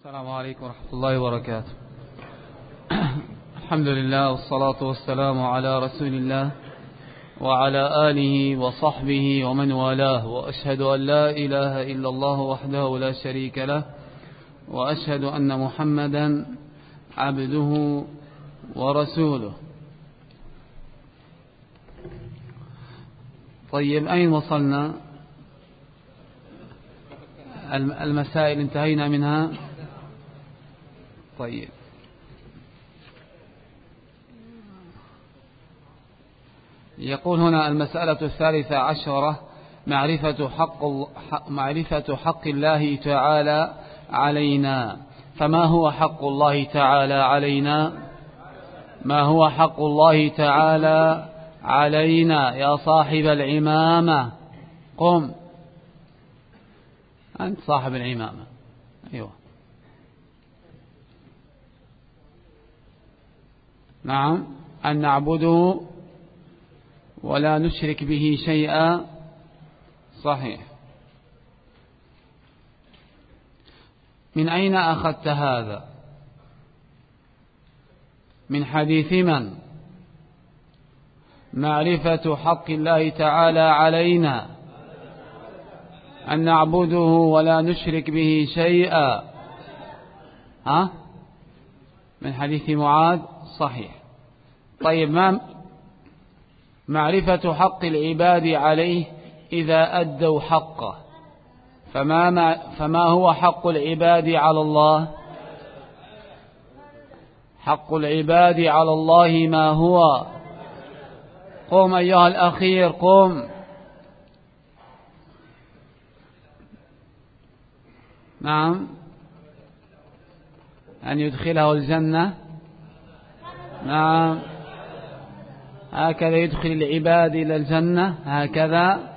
السلام عليكم ورحمة الله وبركاته. الحمد لله والصلاة والسلام على رسول الله وعلى آله وصحبه ومن والاه، وأشهد أن لا إله إلا الله وحده لا شريك له، وأشهد أن محمدا عبده ورسوله. طيب، أين وصلنا؟ المسائل انتهينا منها. طيب، يقول هنا المسألة 13: معرفة حق الله تعالى علينا. فما هو حق الله تعالى علينا؟ ما هو حق الله تعالى علينا يا صاحب العمامة؟ قم، أنت صاحب العمامة. أيوة، نعم، أن نعبده ولا نشرك به شيئا. صحيح. من أين أخذت هذا؟ من حديث من؟ معرفة حق الله تعالى علينا أن نعبده ولا نشرك به شيئا. من حديث معاذ. صحيح. طيب، ما معرفة حق العباد عليه إذا أدوا حقه؟ فما هو حق العباد على الله؟ حق العباد على الله ما هو؟ قم أيها الأخير، قم. نعم، أن يدخله الجنة. نعم، هكذا يدخل العباد إلى الجنة، هكذا.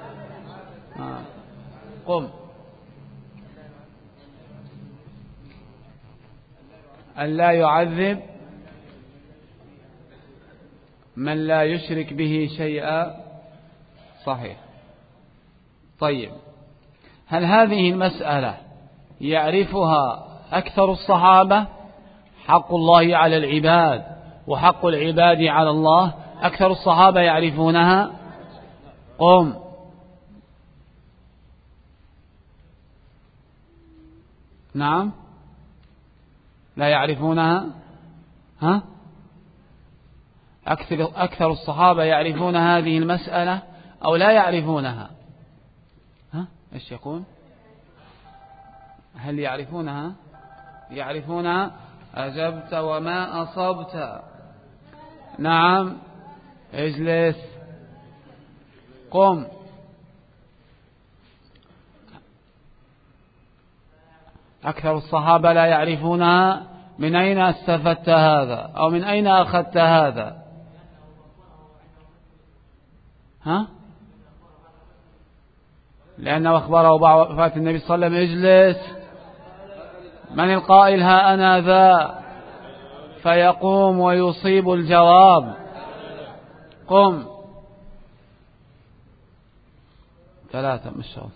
قم. أن لا يعذب من لا يشرك به شيئا. صحيح. طيب، هل هذه المسألة يعرفها أكثر الصحابة؟ حق الله على العباد وحق العباد على الله، أكثر الصحابة يعرفونها؟ قم. نعم، لا يعرفونها. أكثر الصحابة يعرفون هذه المسألة أو لا يعرفونها؟ إيش يقول؟ هل يعرفونها؟ يعرفونها. أجبت وما أصبت. نعم، اجلس. قم. أكثر الصحابة لا يعرفونها. من أين استفدت هذا أو من أين أخذت هذا؟ لأنه أخبره بعد وفاة النبي صلى الله عليه وسلم. اجلس. من القائل ها أنا ذا؟ فيقوم ويصيب الجواب. قم. 3 مش شرط.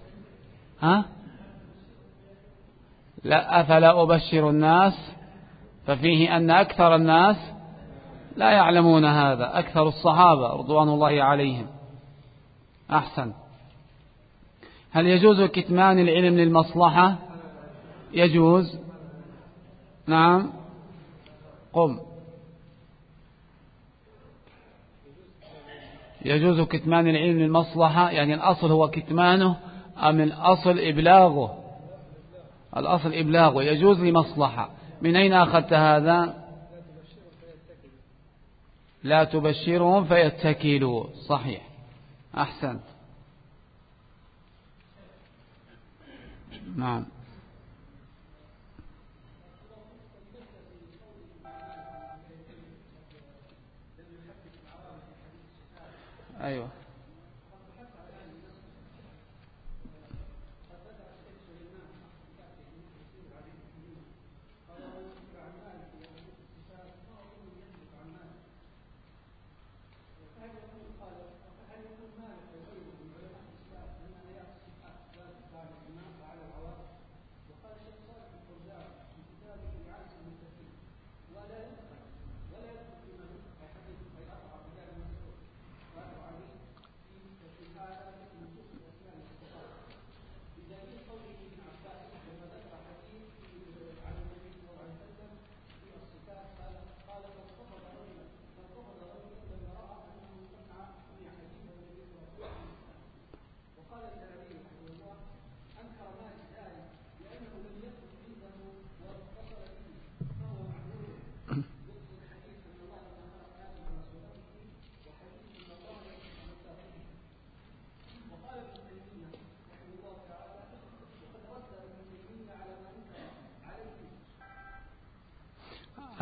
لا، أفلا أبشر الناس؟ ففيه أن أكثر الناس لا يعلمون هذا، أكثر الصحابة رضوان الله عليهم. أحسن. هل يجوز كتمان العلم للمصلحة؟ يجوز. نعم، قم. يجوز كتمان العلم للمصلحة، يعني الأصل هو كتمانه أم الأصل إبلاغه؟ الأصل إبلاغه. يجوز لمصلحة. من أين أخذت هذا؟ لا تبشرهم فيتكلوا. صحيح. أحسن. نعم. أيوة.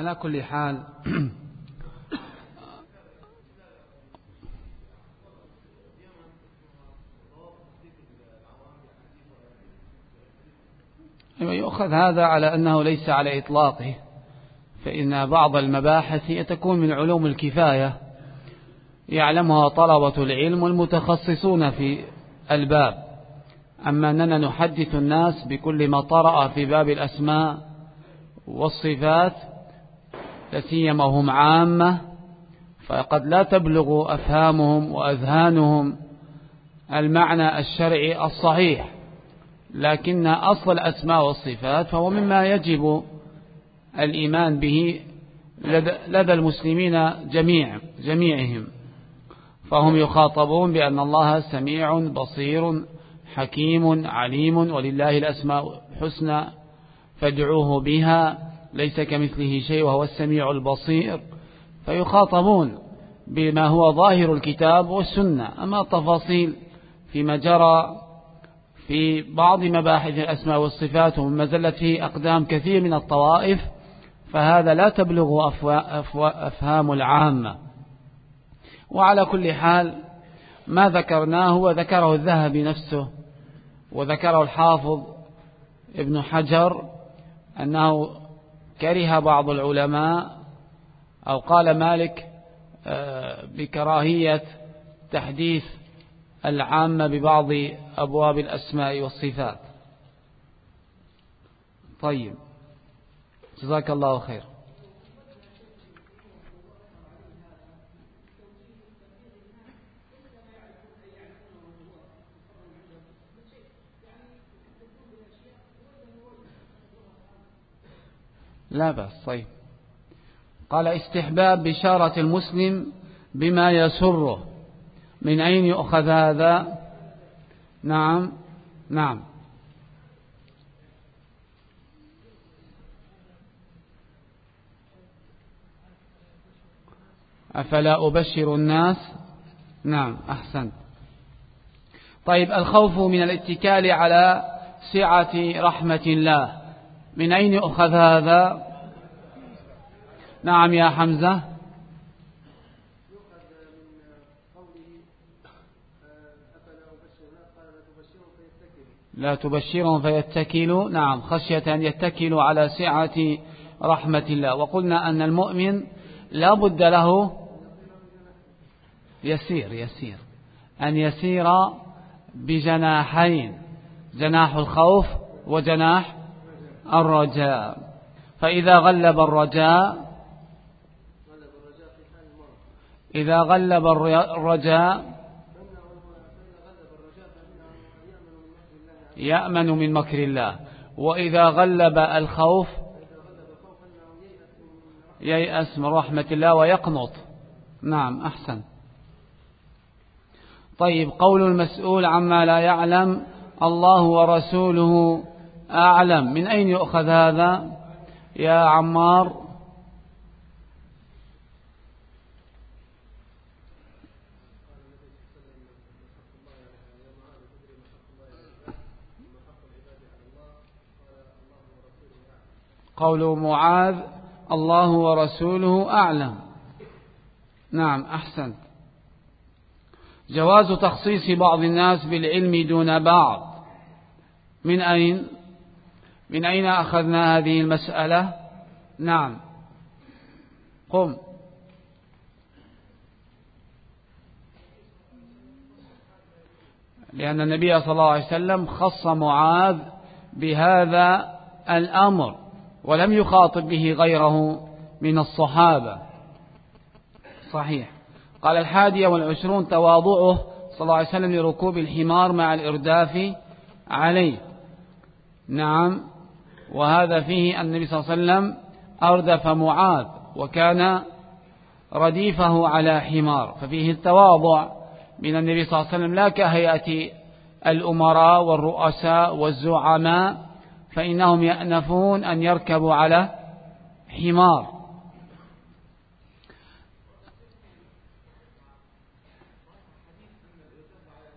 على كل حال يؤخذ هذا على أنه ليس على إطلاقه، فإن بعض المباحث تكون من علوم الكفاية يعلمها طلبة العلم والمتخصصون في الباب، أما أننا نحدث الناس بكل ما طرأ في باب الأسماء والصفات لسيما هم عامة، فقد لا تبلغ أفهامهم وأذهانهم المعنى الشرعي الصحيح، لكن أصل الأسماء والصفات فهو مما يجب الإيمان به لدى المسلمين جميعهم، فهم يخاطبون بأن الله سميع بصير حكيم عليم ولله الأسماء الحسنى فادعوه بها ليس كمثله شيء وهو السميع البصير، فيخاطبون بما هو ظاهر الكتاب والسنة. أما التفاصيل فيما جرى في بعض مباحث الأسماء والصفات ومما زلت فيه أقدام كثير من الطوائف فهذا لا تبلغ أفهام العامة. وعلى كل حال ما ذكرناه وذكره الذهبي نفسه وذكره الحافظ ابن حجر أنه كره بعض العلماء أو قال مالك بكراهية تحديث العامة ببعض أبواب الأسماء والصفات. طيب، جزاك الله خير. لا بأس. طيب، قال استحباب بشارة المسلم بما يسره، من أين يؤخذ هذا؟ نعم أفلا أبشر الناس. نعم، أحسنت. طيب، الخوف من الاتكال على سعة رحمة الله، من أين يؤخذ هذا؟ نعم يا حمزة. لا تبشرهم فيتكلوا، نعم، خشية أن يتكلوا على سعة رحمة الله. وقلنا أن المؤمن لا بد له يسير أن يسير بجناحين، جناح الخوف وجناح الرجاء، فإذا غلب الرجاء يأمن من مكر الله، وإذا غلب الخوف ييأس من رحمة الله ويقنط. نعم، أحسن. طيب، قول المسؤول عما لا يعلم الله ورسوله أعلم، من أين يؤخذ هذا يا عمار؟ قول معاذ الله ورسوله أعلم. نعم، أحسنت. جواز تخصيص بعض الناس بالعلم دون بعض، من أين أخذنا هذه المسألة؟ نعم، قم. لأن النبي صلى الله عليه وسلم خص معاذ بهذا الأمر ولم يخاطب به غيره من الصحابة. صحيح. قال 21 تواضعه صلى الله عليه وسلم لركوب الحمار مع الإرداف عليه. نعم، وهذا فيه أن النبي صلى الله عليه وسلم أردف معاذ وكان رديفه على حمار، ففيه التواضع من النبي صلى الله عليه وسلم، لا كهيئة الأمراء والرؤساء والزعماء فإنهم يأنفون أن يركبوا على حمار.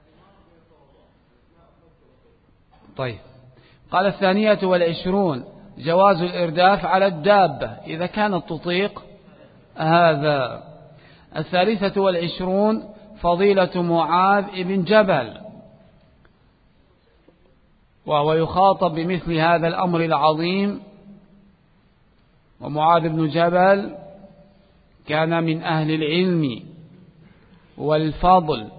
طيب، قال 22 جواز الإرداف على الدابة إذا كانت تطيق هذا. 23 فضيلة معاذ بن جبل، وهو يخاطب بمثل هذا الأمر العظيم. ومعاذ بن جبل كان من أهل العلم والفضل.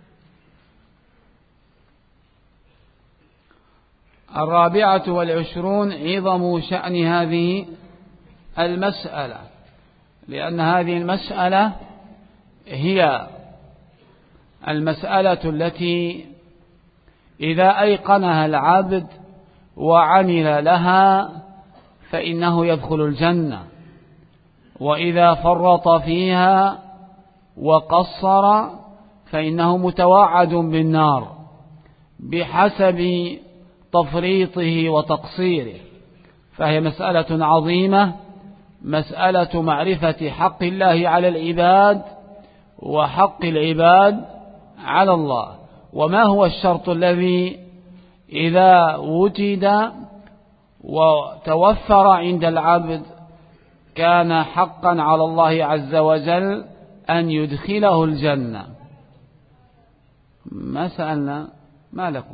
24 عظم شأن هذه المسألة، لأن هذه المسألة هي المسألة التي إذا أيقنها العبد وعمل لها فإنه يدخل الجنة، وإذا فرط فيها وقصر فإنه متوعد بالنار بحسب تفريطه وتقصيره. فهي مسألة عظيمة، مسألة معرفة حق الله على العباد وحق العباد على الله. وما هو الشرط الذي إذا وجد وتوفر عند العبد كان حقا على الله عز وجل أن يدخله الجنة؟ ما سألنا ما لكم؟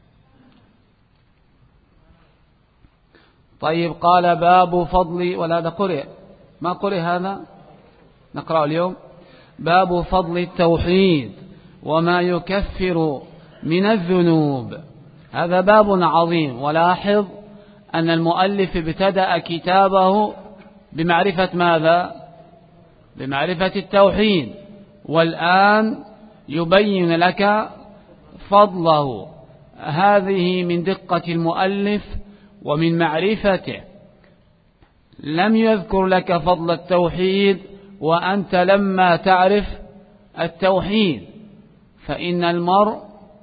طيب، قال باب فضل، ولا هذا قرئ ما قرئ هذا نقرأ اليوم. باب فضل التوحيد وما يكفر من الذنوب. هذا باب عظيم. ولاحظ أن المؤلف ابتدأ كتابه بمعرفة ماذا؟ بمعرفة التوحيد، والآن يبين لك فضله. هذه من دقة المؤلف ومن معرفته. لم يذكر لك فضل التوحيد وأنت لما تعرف التوحيد، فإن المرء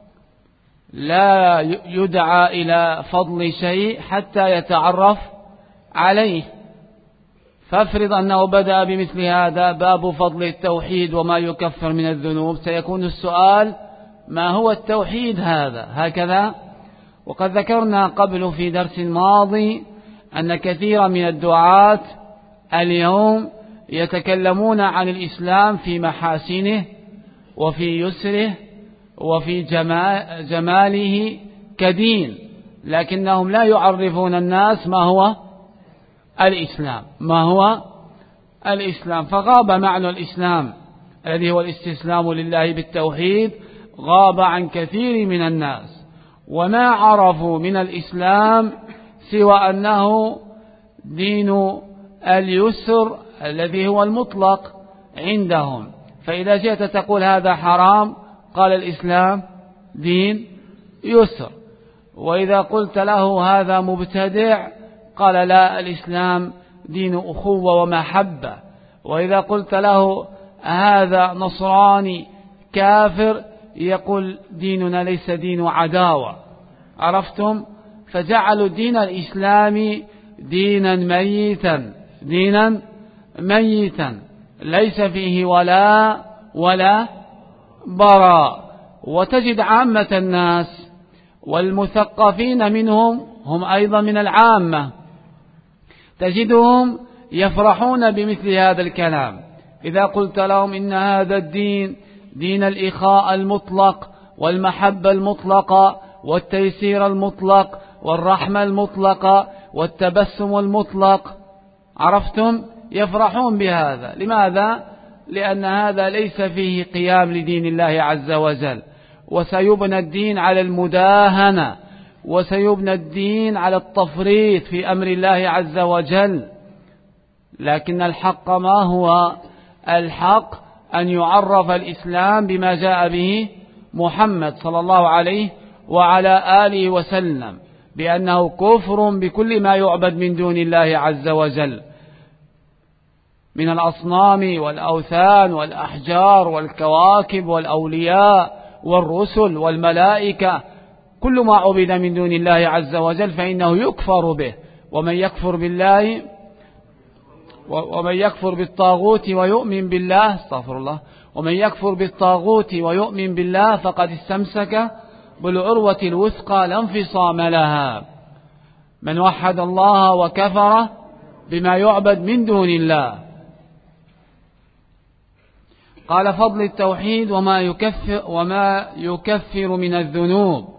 لا يدعى إلى فضل شيء حتى يتعرف عليه. فافرض أنه بدأ بمثل هذا، باب فضل التوحيد وما يكفر من الذنوب، سيكون السؤال ما هو التوحيد هذا؟ هكذا. وقد ذكرنا قبل في درس ماضي أن كثيرا من الدعاة اليوم يتكلمون عن الإسلام في محاسنه وفي يسره وفي جماله كدين، لكنهم لا يعرفون الناس ما هو الإسلام. ما هو الإسلام؟ فغاب معنى الإسلام الذي هو الاستسلام لله بالتوحيد، غاب عن كثير من الناس، وما عرفوا من الإسلام سوى أنه دين اليسر الذي هو المطلق عندهم. فإذا جئت تقول هذا حرام، قال الإسلام دين يسر. وإذا قلت له هذا مبتدع، قال لا، الإسلام دين أخوة ومحبة. وإذا قلت له هذا نصراني كافر، يقول ديننا ليس دين عداوة. عرفتم؟ فجعلوا الدين الإسلامي دينا ميتا، دينا ميتا ليس فيه ولا براء. وتجد عامة الناس والمثقفين منهم، هم أيضا من العامة، تجدهم يفرحون بمثل هذا الكلام. إذا قلت لهم إن هذا الدين دين الإخاء المطلق والمحبة المطلقة والتيسير المطلق والرحمة المطلقة والتبسم المطلق، عرفتم؟ يفرحون بهذا. لماذا؟ لأن هذا ليس فيه قيام لدين الله عز وجل، وسيبنى الدين على المداهنة، وسيبنى الدين على التفريط في أمر الله عز وجل. لكن الحق ما هو؟ الحق أن يعرف الإسلام بما جاء به محمد صلى الله عليه وعلى آله وسلم، بأنه كفر بكل ما يعبد من دون الله عز وجل من الأصنام والأوثان والأحجار والكواكب والأولياء والرسل والملائكة. كل ما عبد من دون الله عز وجل فإنه يكفر به. ومن يكفر بالله ومن يكفر بالطاغوت ويؤمن بالله، استغفر الله، ومن يكفر بالطاغوت ويؤمن بالله فقد استمسك بالعروة الوثقى لا انفصام لها. من وحد الله وكفر بما يعبد من دون الله. قال فضل التوحيد وما يكفر من الذنوب.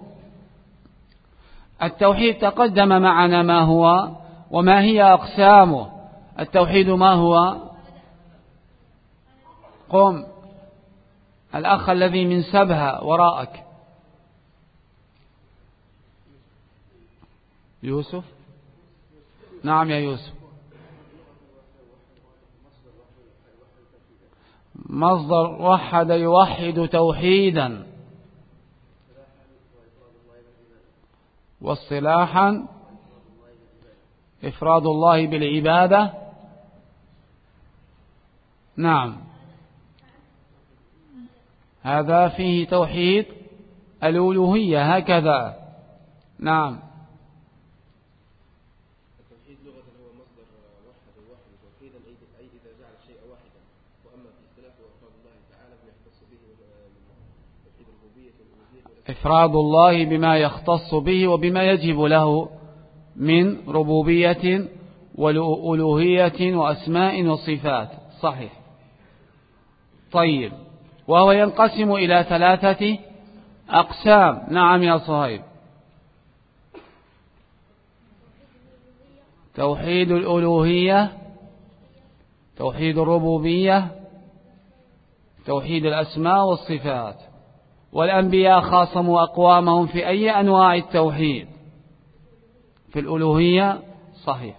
التوحيد تقدم معنا ما هو وما هي أقسامه. التوحيد ما هو؟ قم الأخ الذي من سبها وراءك. يوسف. نعم يا يوسف. مصدر وحد يوحد توحيدا، واصطلاحا إفراد الله بالعبادة. نعم، هذا فيه توحيد الألوهية هكذا. نعم. التوحيد لغة هو مصدر وحد الوحد توحيدا، أي إذا جعل الشيء واحدا. وأما في اصطلاح إفراد الله تعالى بما يختص به توحيد الربوبية والألوهية. إفراد الله بما يختص به وبما يجب له من ربوبية والألوهية وأسماء وصفات. صحيح. طيب، وهو ينقسم إلى 3 أقسام. نعم يا صهيب. توحيد الألوهية، توحيد الربوبية، توحيد الأسماء والصفات. والأنبياء خاصموا أقوامهم في أي أنواع التوحيد؟ في الألوهية. صحيح.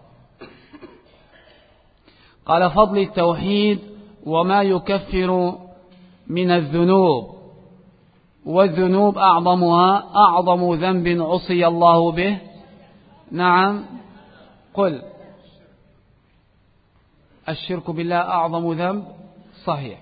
قال فضل التوحيد وما يكفر من الذنوب. والذنوب أعظمها أعظم ذنب عصي الله به. نعم، قل. الشرك بالله أعظم ذنب. صحيح.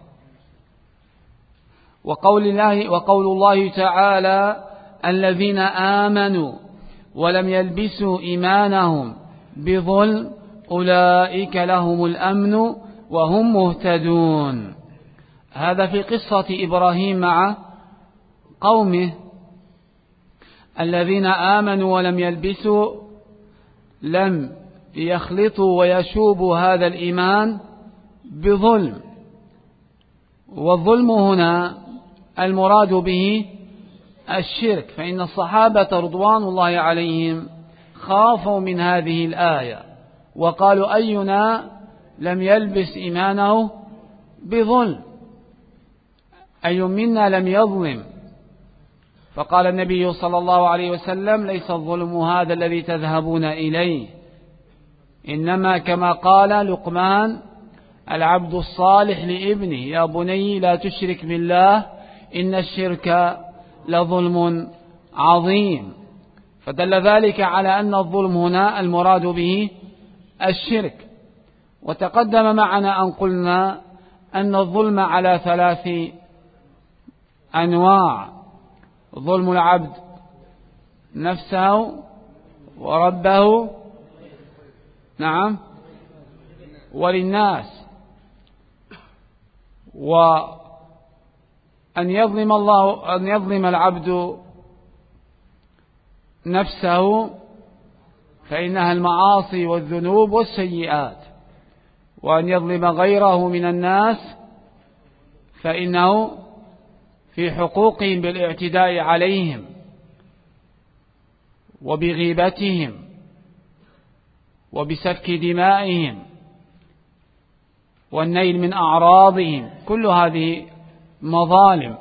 وقول الله تعالى الذين آمنوا ولم يلبسوا إيمانهم بظلم أولئك لهم الأمن وهم مهتدون. هذا في قصة إبراهيم مع قومه. الذين آمنوا ولم يلبسوا، لم يخلطوا ويشوبوا هذا الإيمان بظلم. والظلم هنا المراد به الشرك، فإن الصحابة رضوان الله عليهم خافوا من هذه الآية وقالوا أينا لم يلبس إيمانه بظلم، أي منا لم يظلم. فقال النبي صلى الله عليه وسلم ليس الظلم هذا الذي تذهبون إليه، إنما كما قال لقمان العبد الصالح لابنه يا بني لا تشرك بالله إن الشرك لظلم عظيم. فدل ذلك على أن الظلم هنا المراد به الشرك. وتقدم معنا أن قلنا أن الظلم على 3 أنواع: ظلم العبد نفسه وربه، نعم، وللناس. وأن يظلم العبد نفسه فإنها المعاصي والذنوب والسيئات، وأن يظلم غيره من الناس فإنه في حقوقهم بالاعتداء عليهم وبغيبتهم وبسفك دمائهم والنيل من أعراضهم، كل هذه مظالم.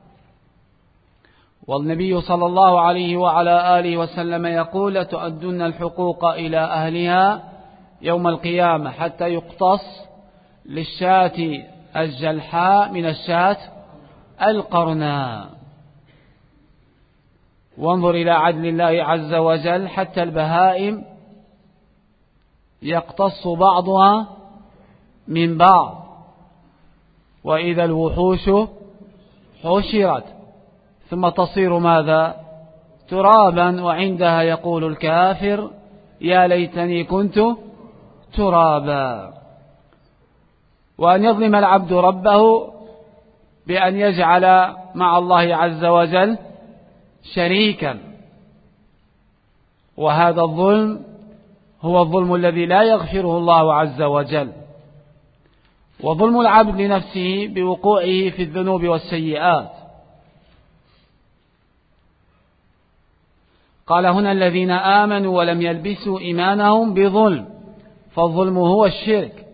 والنبي صلى الله عليه وعلى آله وسلم يقول لتؤدن الحقوق إلى أهلها يوم القيامة حتى يقتص للشاة الجلحاء من الشاة القرناء. وانظر إلى عدل الله عز وجل حتى البهائم يقتص بعضها من بعض. وإذا الوحوش حشرت ثم تصير ماذا؟ ترابا، وعندها يقول الكافر يا ليتني كنت ترابا. وأن يظلم العبد ربه بأن يجعل مع الله عز وجل شريكا، وهذا الظلم هو الظلم الذي لا يغفره الله عز وجل، وظلم العبد لنفسه بوقوعه في الذنوب والسيئات. قال هنا الذين آمنوا ولم يلبسوا إيمانهم بظلم، فالظلم هو الشرك.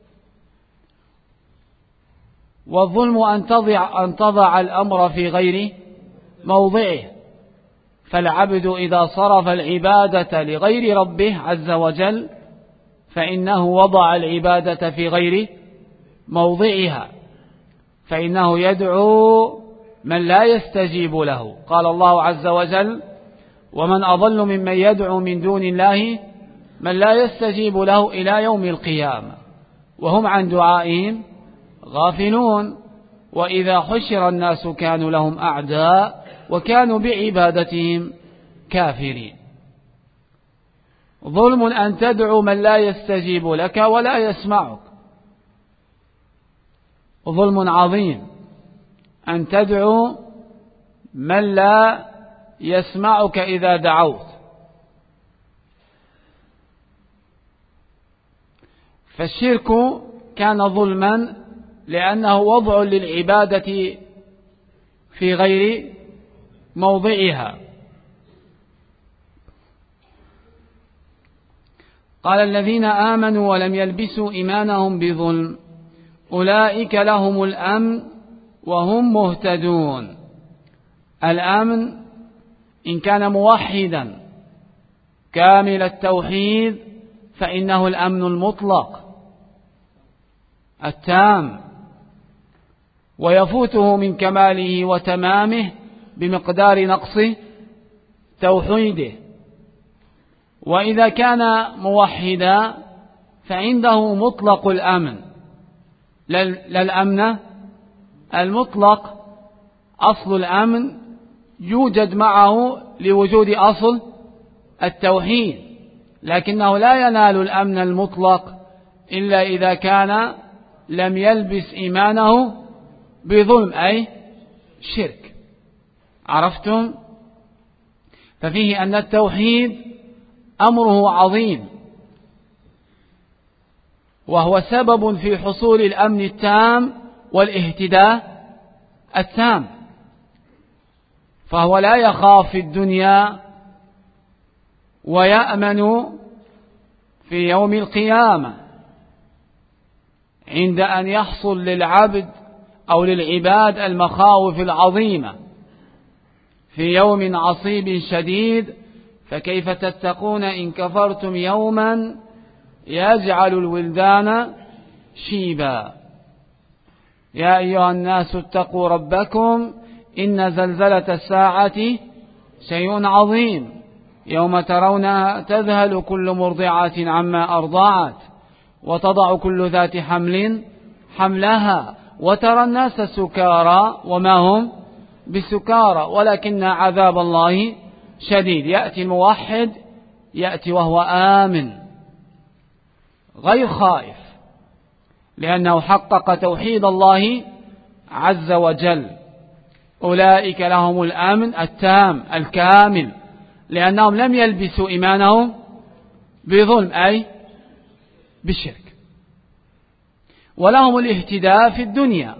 والظلم أن تضع الأمر في غير موضعه، فالعبد إذا صرف العبادة لغير ربه عز وجل فإنه وضع العبادة في غير موضعها، فإنه يدعو من لا يستجيب له. قال الله عز وجل: ومن أضل ممن يدعو من دون الله من لا يستجيب له إلى يوم القيامة وهم عن دعائهم غافلون. وإذا حشر الناس كانوا لهم أعداء وكانوا بعبادتهم كافرين. ظلم أن تدعو من لا يستجيب لك ولا يسمعك، ظلم عظيم أن تدعو من لا يسمعك إذا دعوت. فالشرك كان ظلما لأنه وضع للعبادة في غير موضعها. قال الذين آمنوا ولم يلبسوا إيمانهم بظلم أولئك لهم الأمن وهم مهتدون. الأمن إن كان موحدا كامل التوحيد فإنه الأمن المطلق التام، ويفوته من كماله وتمامه بمقدار نقص توحيده. وإذا كان موحدا فعنده مطلق الأمن، لا الأمن المطلق. أصل الأمن يوجد معه لوجود أصل التوحيد، لكنه لا ينال الأمن المطلق إلا إذا كان لم يلبس إيمانه بظلم أي شرك. عرفتم؟ ففيه أن التوحيد أمره عظيم، وهو سبب في حصول الأمن التام والاهتداء التام، فهو لا يخاف في الدنيا ويأمن في يوم القيامة عند أن يحصل للعبد أو للعباد المخاوف العظيمة في يوم عصيب شديد. فكيف تتقون إن كفرتم يوما يجعل الولدان شيبا. يا أيها الناس اتقوا ربكم إن زلزلة الساعة شيء عظيم يوم ترونها تذهل كل مرضعة عما أرضعت وتضع كل ذات حمل حملها وترى الناس سكارى وما هم بسكارى ولكن عذاب الله شديد. يأتي الموحد يأتي وهو آمن غير خائف، لأنه حقق توحيد الله عز وجل. أولئك لهم الأمن التام الكامل، لأنهم لم يلبسوا إيمانهم بظلم أي بالشرك. ولهم الاهتداء في الدنيا،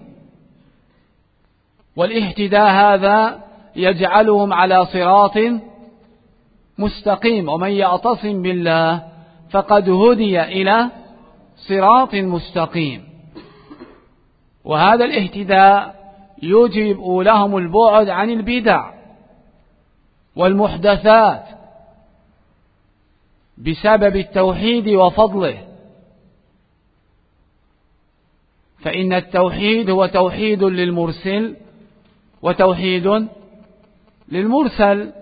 والاهتداء هذا يجعلهم على صراط مستقيم. ومن يعتصم بالله فقد هدي إلى صراط مستقيم. وهذا الاهتداء يوجب لهم البعد عن البدع والمحدثات بسبب التوحيد وفضله. فإن التوحيد هو توحيد للمرسل وتوحيد للمرسل.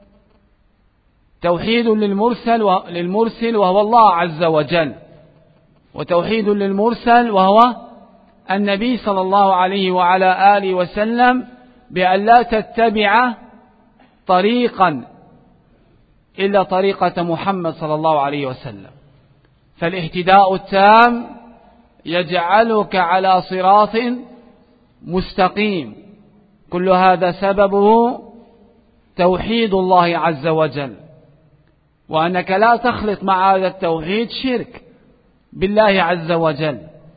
توحيد للمرسل وهو الله عز وجل، وتوحيد للمرسل وهو النبي صلى الله عليه وعلى آله وسلم، بأن لا تتبع طريقا إلا طريقة محمد صلى الله عليه وسلم. فالاهتداء التام يجعلك على صراط مستقيم، كل هذا سببه توحيد الله عز وجل. وأنك لا تخلط مع هذا التوحيد شرك بالله عز وجل.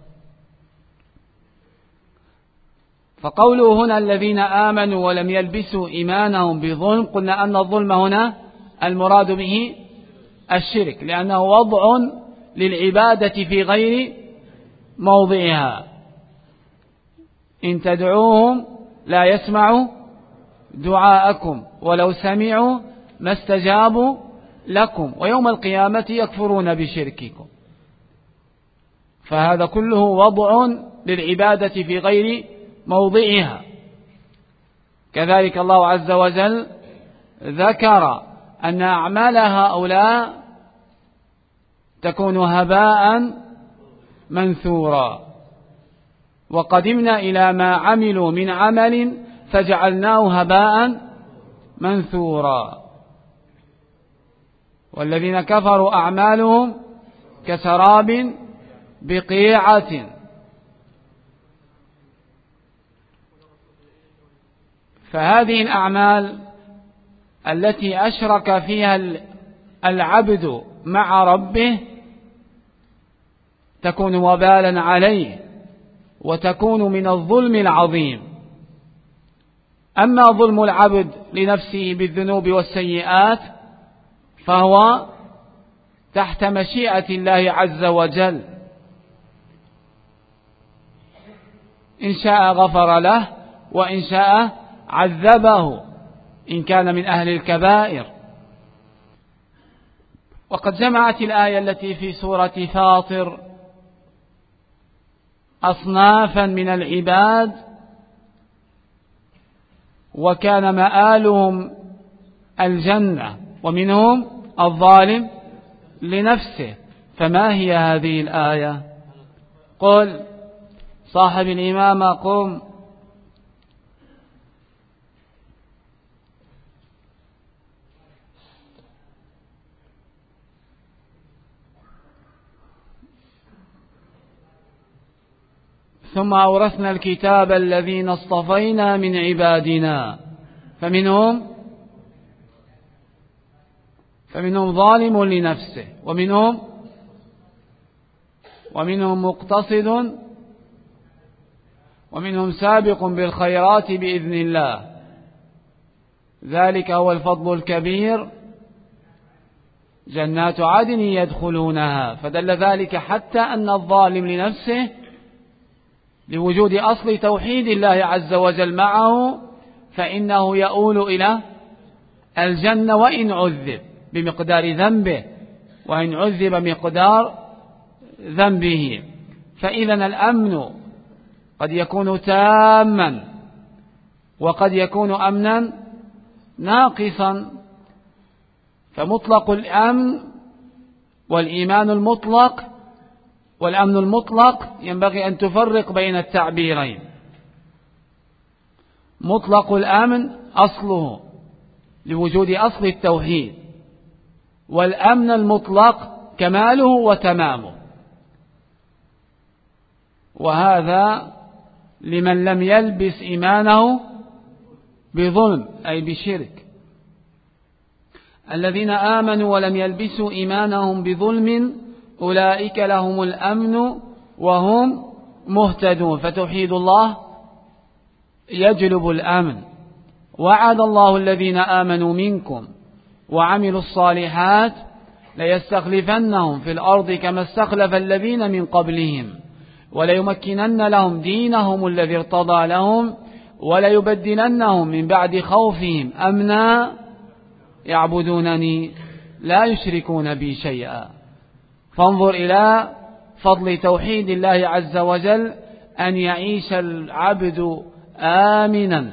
فقوله هنا الذين آمنوا ولم يلبسوا إيمانهم بظلم، قلنا أن الظلم هنا المراد به الشرك، لأنه وضع للعبادة في غير موضعها. إن تدعوهم لا يسمعوا دعاءكم ولو سمعوا ما استجابوا لكم ويوم القيامة يكفرون بشرككم. فهذا كله وضع للعبادة في غير موضعها. كذلك الله عز وجل ذكر أن أعمال هؤلاء تكون هباء منثورا، وقدمنا إلى ما عملوا من عمل فجعلناه هباء منثورا. والذين كفروا أعمالهم كسراب بقيعة. فهذه الأعمال التي أشرك فيها العبد مع ربه تكون وبالا عليه وتكون من الظلم العظيم. أما ظلم العبد لنفسه بالذنوب والسيئات فهو تحت مشيئة الله عز وجل، إن شاء غفر له وإن شاء عذبه إن كان من أهل الكبائر. وقد جمعت الآية التي في سورة فاطر أصنافا من العباد وكان مآلهم الجنة، ومنهم الظالم لنفسه. فما هي هذه الآية؟ قل صاحب الإمامة قم. ثم أورثنا الكتاب الذين اصطفينا من عبادنا فمنهم ظالم لنفسه ومنهم مقتصد ومنهم سابق بالخيرات بإذن الله، ذلك هو الفضل الكبير، جنات عدن يدخلونها. فدل ذلك حتى أن الظالم لنفسه لوجود أصل توحيد الله عز وجل معه فإنه يؤول إلى الجنة وإن عذب بمقدار ذنبه، وإن عذب مقدار ذنبه. فإذا الأمن قد يكون تاما وقد يكون أمنا ناقصا. فمطلق الأمن والإيمان المطلق والأمن المطلق ينبغي أن تفرق بين التعبيرين. مطلق الأمن أصله لوجود أصل التوحيد، والأمن المطلق كماله وتمامه، وهذا لمن لم يلبس إيمانه بظلم أي بشرك. الذين آمنوا ولم يلبسوا إيمانهم بظلم أولئك لهم الأمن وهم مهتدون. فتوحيد الله يجلب الأمن. وعد الله الذين آمنوا منكم وعملوا الصالحات ليستخلفنهم في الأرض كما استخلف الذين من قبلهم وليمكنن لهم دينهم الذي ارتضى لهم وليبدلنهم من بعد خوفهم أمنا يعبدونني لا يشركون بي شيئا. فانظر إلى فضل توحيد الله عز وجل، أن يعيش العبد آمنا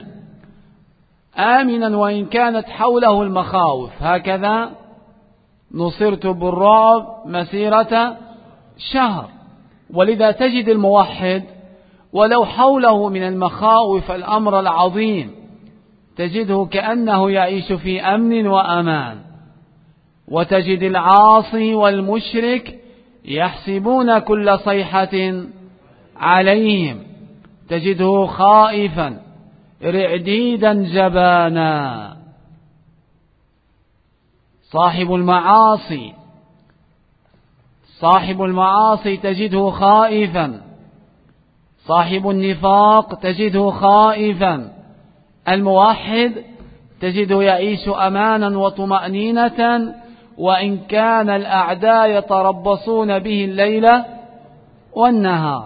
وإن كانت حوله المخاوف. هكذا نصرت بالرعب مسيرة شهر. ولذا تجد الموحد ولو حوله من المخاوف الأمر العظيم تجده كأنه يعيش في أمن وأمان. وتجد العاصي والمشرك يحسبون كل صيحة عليهم، تجده خائفا رعديدا جبانا. صاحب المعاصي تجده خائفا، صاحب النفاق تجده خائفا. الموحد تجده يعيش أمانا وطمأنينة، وإن كان الأعداء يتربصون به الليل والنهار.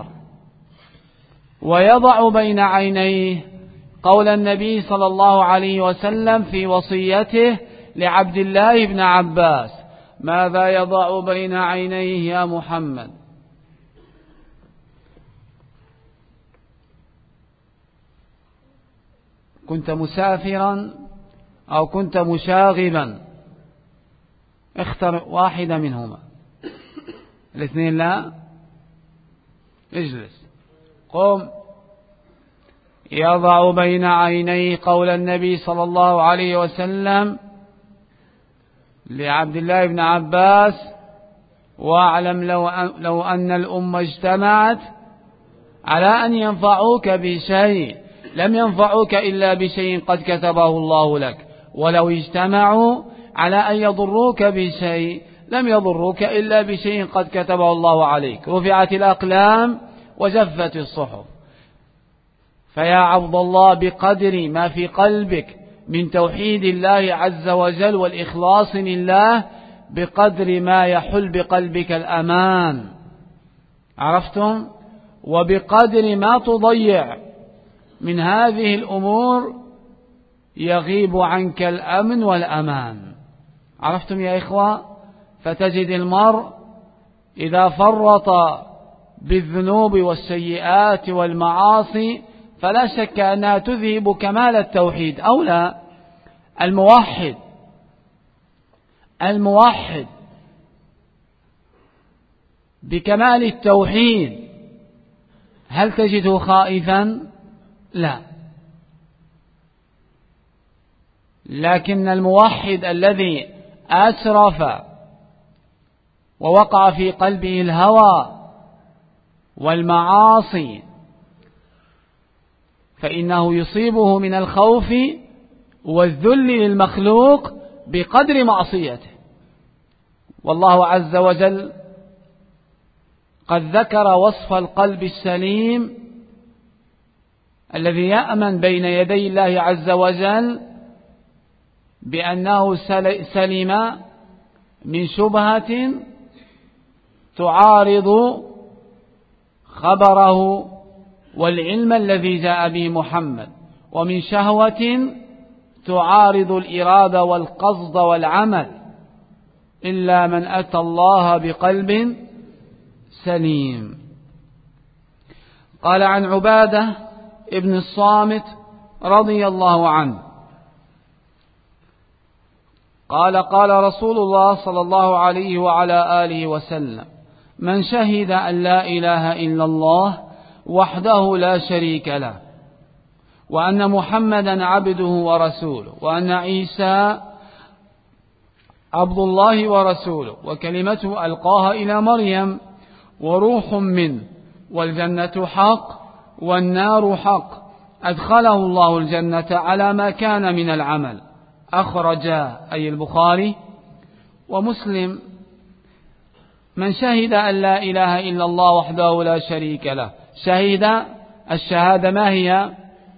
ويضع بين عينيه قول النبي صلى الله عليه وسلم في وصيته لعبد الله بن عباس: ماذا يضع بين عينيه يا محمد؟ كنت مسافرا أو كنت مشاغبا؟ اختر واحدة منهما. الاثنين لا. اجلس، قم. يضع بين عينيه قول النبي صلى الله عليه وسلم لعبد الله بن عباس: واعلم لو أن الأمة اجتمعت على أن ينفعوك بشيء لم ينفعوك إلا بشيء قد كتبه الله لك، ولو اجتمعوا على أن يضروك بشيء لم يضروك إلا بشيء قد كتبه الله عليك. رفعت الأقلام وجفت الصحف. فيا عبد الله، بقدر ما في قلبك من توحيد الله عز وجل والإخلاص لله، بقدر ما يحل بقلبك الأمان. عرفتم؟ وبقدر ما تضيع من هذه الأمور يغيب عنك الأمن والأمان. عرفتم يا إخوة؟ فتجد المرء إذا فرط بالذنوب والسيئات والمعاصي فلا شك أنها تذهب كمال التوحيد، أو لا؟ الموحد بكمال التوحيد هل تجده خائفا؟ لا. لكن الموحد الذي أسرف ووقع في قلبه الهوى والمعاصي فإنه يصيبه من الخوف والذل للمخلوق بقدر معصيته. والله عز وجل قد ذكر وصف القلب السليم الذي يأمن بين يدي الله عز وجل بأنه سلم من شبهة تعارض خبره والعلم الذي جاء به محمد، ومن شهوة تعارض الإرادة والقصد والعمل، إلا من أتى الله بقلب سليم. قال عن عبادة ابن الصامت رضي الله عنه قال: قال رسول الله صلى الله عليه وعلى آله وسلم: من شهد أن لا إله إلا الله وحده لا شريك له، وأن محمدا عبده ورسوله، وأن عيسى عبد الله ورسوله، وكلمته ألقاها إلى مريم، وروح منه، والجنة حق والنار حق، أدخله الله الجنة على ما كان من العمل. أخرجا أي البخاري ومسلم. من شهد أن لا إله إلا الله وحده لا شريك له. شهد، الشهادة ما هي؟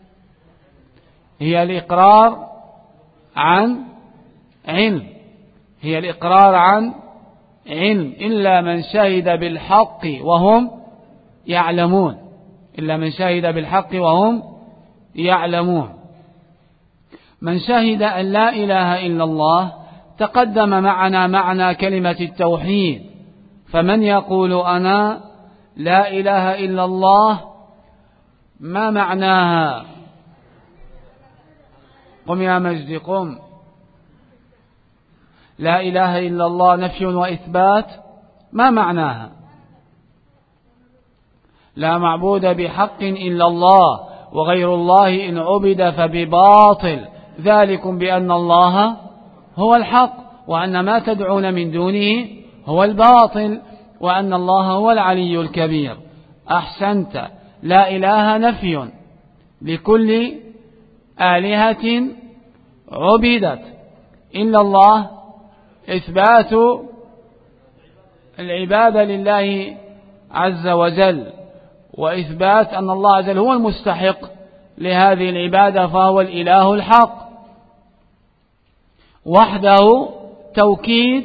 هي الإقرار عن علم، هي الإقرار عن علم. إلا من شهد بالحق وهم يعلمون، إلا من شهد بالحق وهم يعلمون. من شهد أن لا إله إلا الله تقدم معنا معنى كلمة التوحيد. فمن يقول أنا لا إله إلا الله ما معناها؟ قم يا مجدي قم. لا إله إلا الله نفي وإثبات، ما معناها؟ لا معبود بحق إلا الله، وغير الله إن عبد فبباطل، ذلكم بأن الله هو الحق، وأن ما تدعون من دونه هو الباطل، وأن الله هو العلي الكبير. أحسنت. لا إله نفي لكل آلهة عبدت، إلا الله إثبات العبادة لله عز وجل، وإثبات أن الله عز وجل هو المستحق لهذه العبادة، فهو الإله الحق وحده، توكيد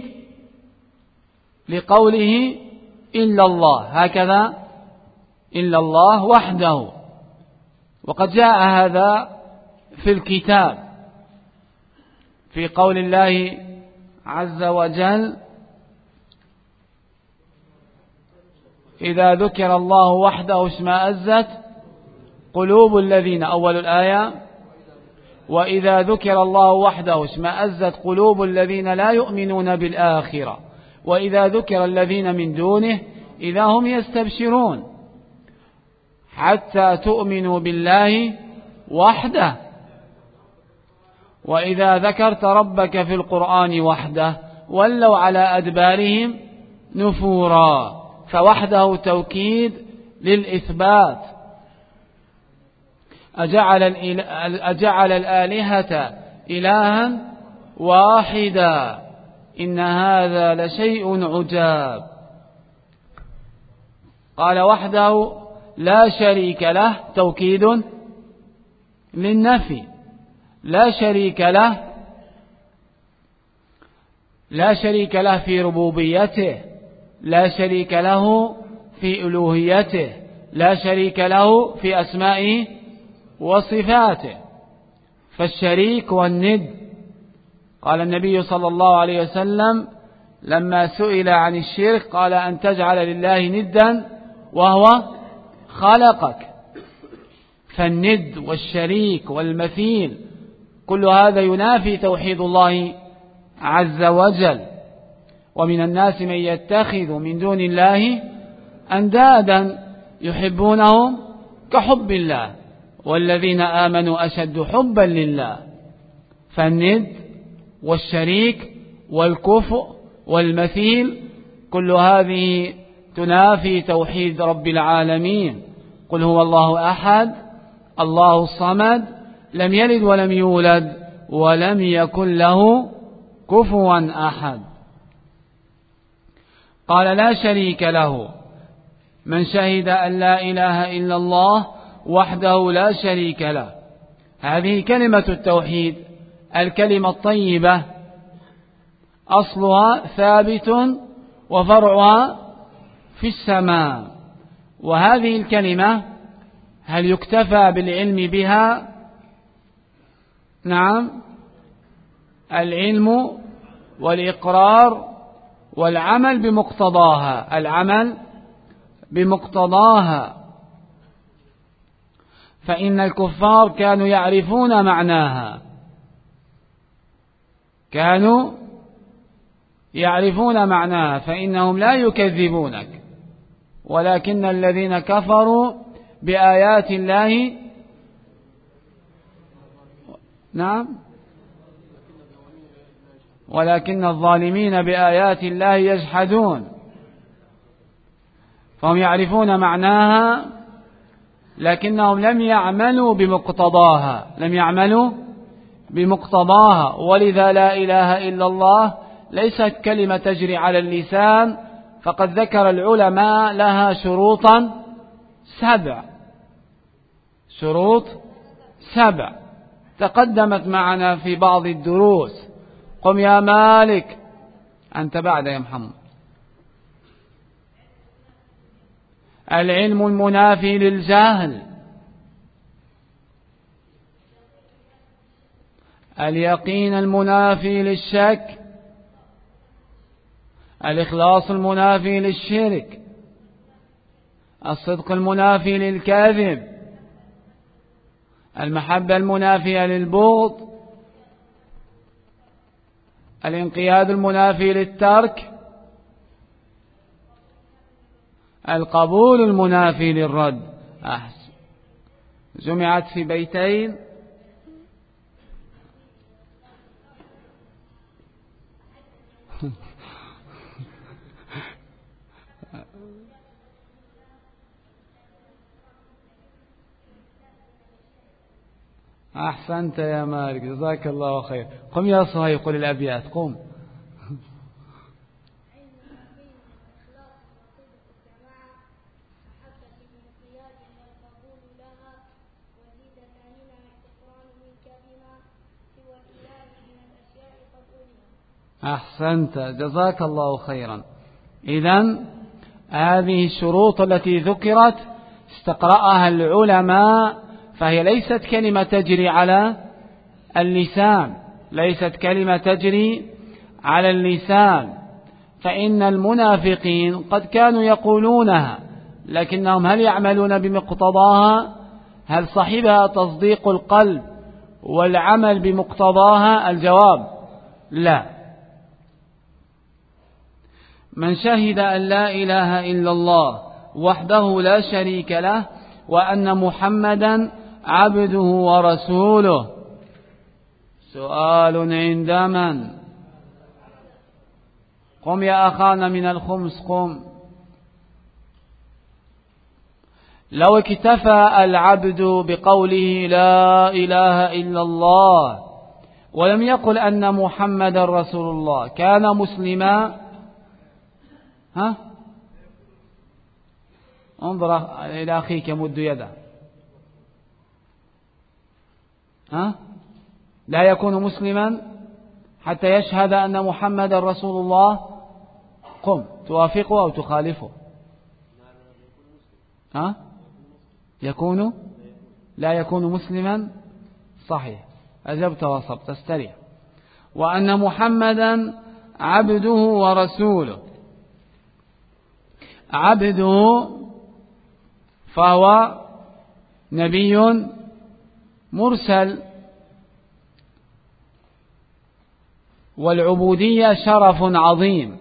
لقوله إلا الله، هكذا إلا الله وحده. وقد جاء هذا في الكتاب في قول الله عز وجل: إذا ذكر الله وحده اشمأزت قلوب الذين، أول الآية: وإذا ذكر الله وحده اشمأزت قلوب الذين لا يؤمنون بالآخرة وإذا ذكر الذين من دونه إذا هم يستبشرون، حتى تؤمنوا بالله وحده. وإذا ذكرت ربك في القرآن وحده ولوا على أدبارهم نفورا، فوحده توكيد للإثبات. أجعل الآلهة إلها واحدا إن هذا لشيء عجاب. قال وحده لا شريك له، توكيد للنفي، لا شريك له، لا شريك له في ربوبيته، لا شريك له في ألوهيته، لا شريك له في أسمائه وصفاته. فالشريك والند، قال النبي صلى الله عليه وسلم لما سئل عن الشرك قال: أن تجعل لله ندا وهو خلقك. فالند والشريك والمثيل كل هذا ينافي توحيد الله عز وجل. ومن الناس من يتخذ من دون الله أندادا يحبونهم كحب الله والذين آمنوا أشد حبا لله. فالند والشريك والكفء والمثيل كل هذه تنافي توحيد رب العالمين. قل هو الله أحد الله الصمد لم يلد ولم يولد ولم يكن له كفوا أحد. قال لا شريك له، من شهد أن لا إله إلا الله وحده لا شريك له. هذه كلمة التوحيد، الكلمة الطيبة، أصلها ثابت وفرعها في السماء. وهذه الكلمة هل يكتفى بالعلم بها؟ نعم، العلم والإقرار والعمل بمقتضاها، العمل بمقتضاها. فإن الكفار كانوا يعرفون معناها، كانوا يعرفون معناها، فإنهم لا يكذبونك. ولكن الذين كفروا بآيات الله، نعم، ولكن الظالمين بآيات الله يجحدون. فهم يعرفون معناها لكنهم لم يعملوا بمقتضاها، لم يعملوا بمقتضاها. ولذا لا إله إلا الله ليست كلمة تجري على اللسان، فقد ذكر العلماء لها شروطا 7، شروط 7 تقدمت معنا في بعض الدروس. قم يا مالك، أنت بعد يا محمد. العلم المنافي للجهل، اليقين المنافي للشك، الإخلاص المنافي للشرك، الصدق المنافي للكذب، المحبة المنافية للبغض، الانقياد المنافي للترك، القبول المنافي للرد. أحسن، جمعت في بيتين. أحسنت يا مالك، جزاك الله خير. قم يا صهيب قل الأبيات، قم. أحسنت، جزاك الله خيرا. إذن هذه الشروط التي ذكرت استقرأها العلماء، فهي ليست كلمة تجري على اللسان، ليست كلمة تجري على اللسان، فإن المنافقين قد كانوا يقولونها، لكنهم هل يعملون بمقتضاها؟ هل صحبها تصديق القلب والعمل بمقتضاها؟ الجواب لا. من شهد أن لا إله إلا الله وحده لا شريك له وأن محمدا عبده ورسوله. سؤال عند من؟ قم يا أخانا من الخمس، قم. لو اكتفى العبد بقوله لا إله إلا الله ولم يقل أن محمد رسول الله كان مسلما؟ انظر إلى أخيك يمد يده. لا يكون مسلما حتى يشهد أن محمد رسول الله. قم، توافقه أو تخالفه؟ لا يكون مسلما. صحيح، أجبت وصبت، استريح. وأن محمدا عبده ورسوله. عبده فهو نبي مرسل، والعبودية شرف عظيم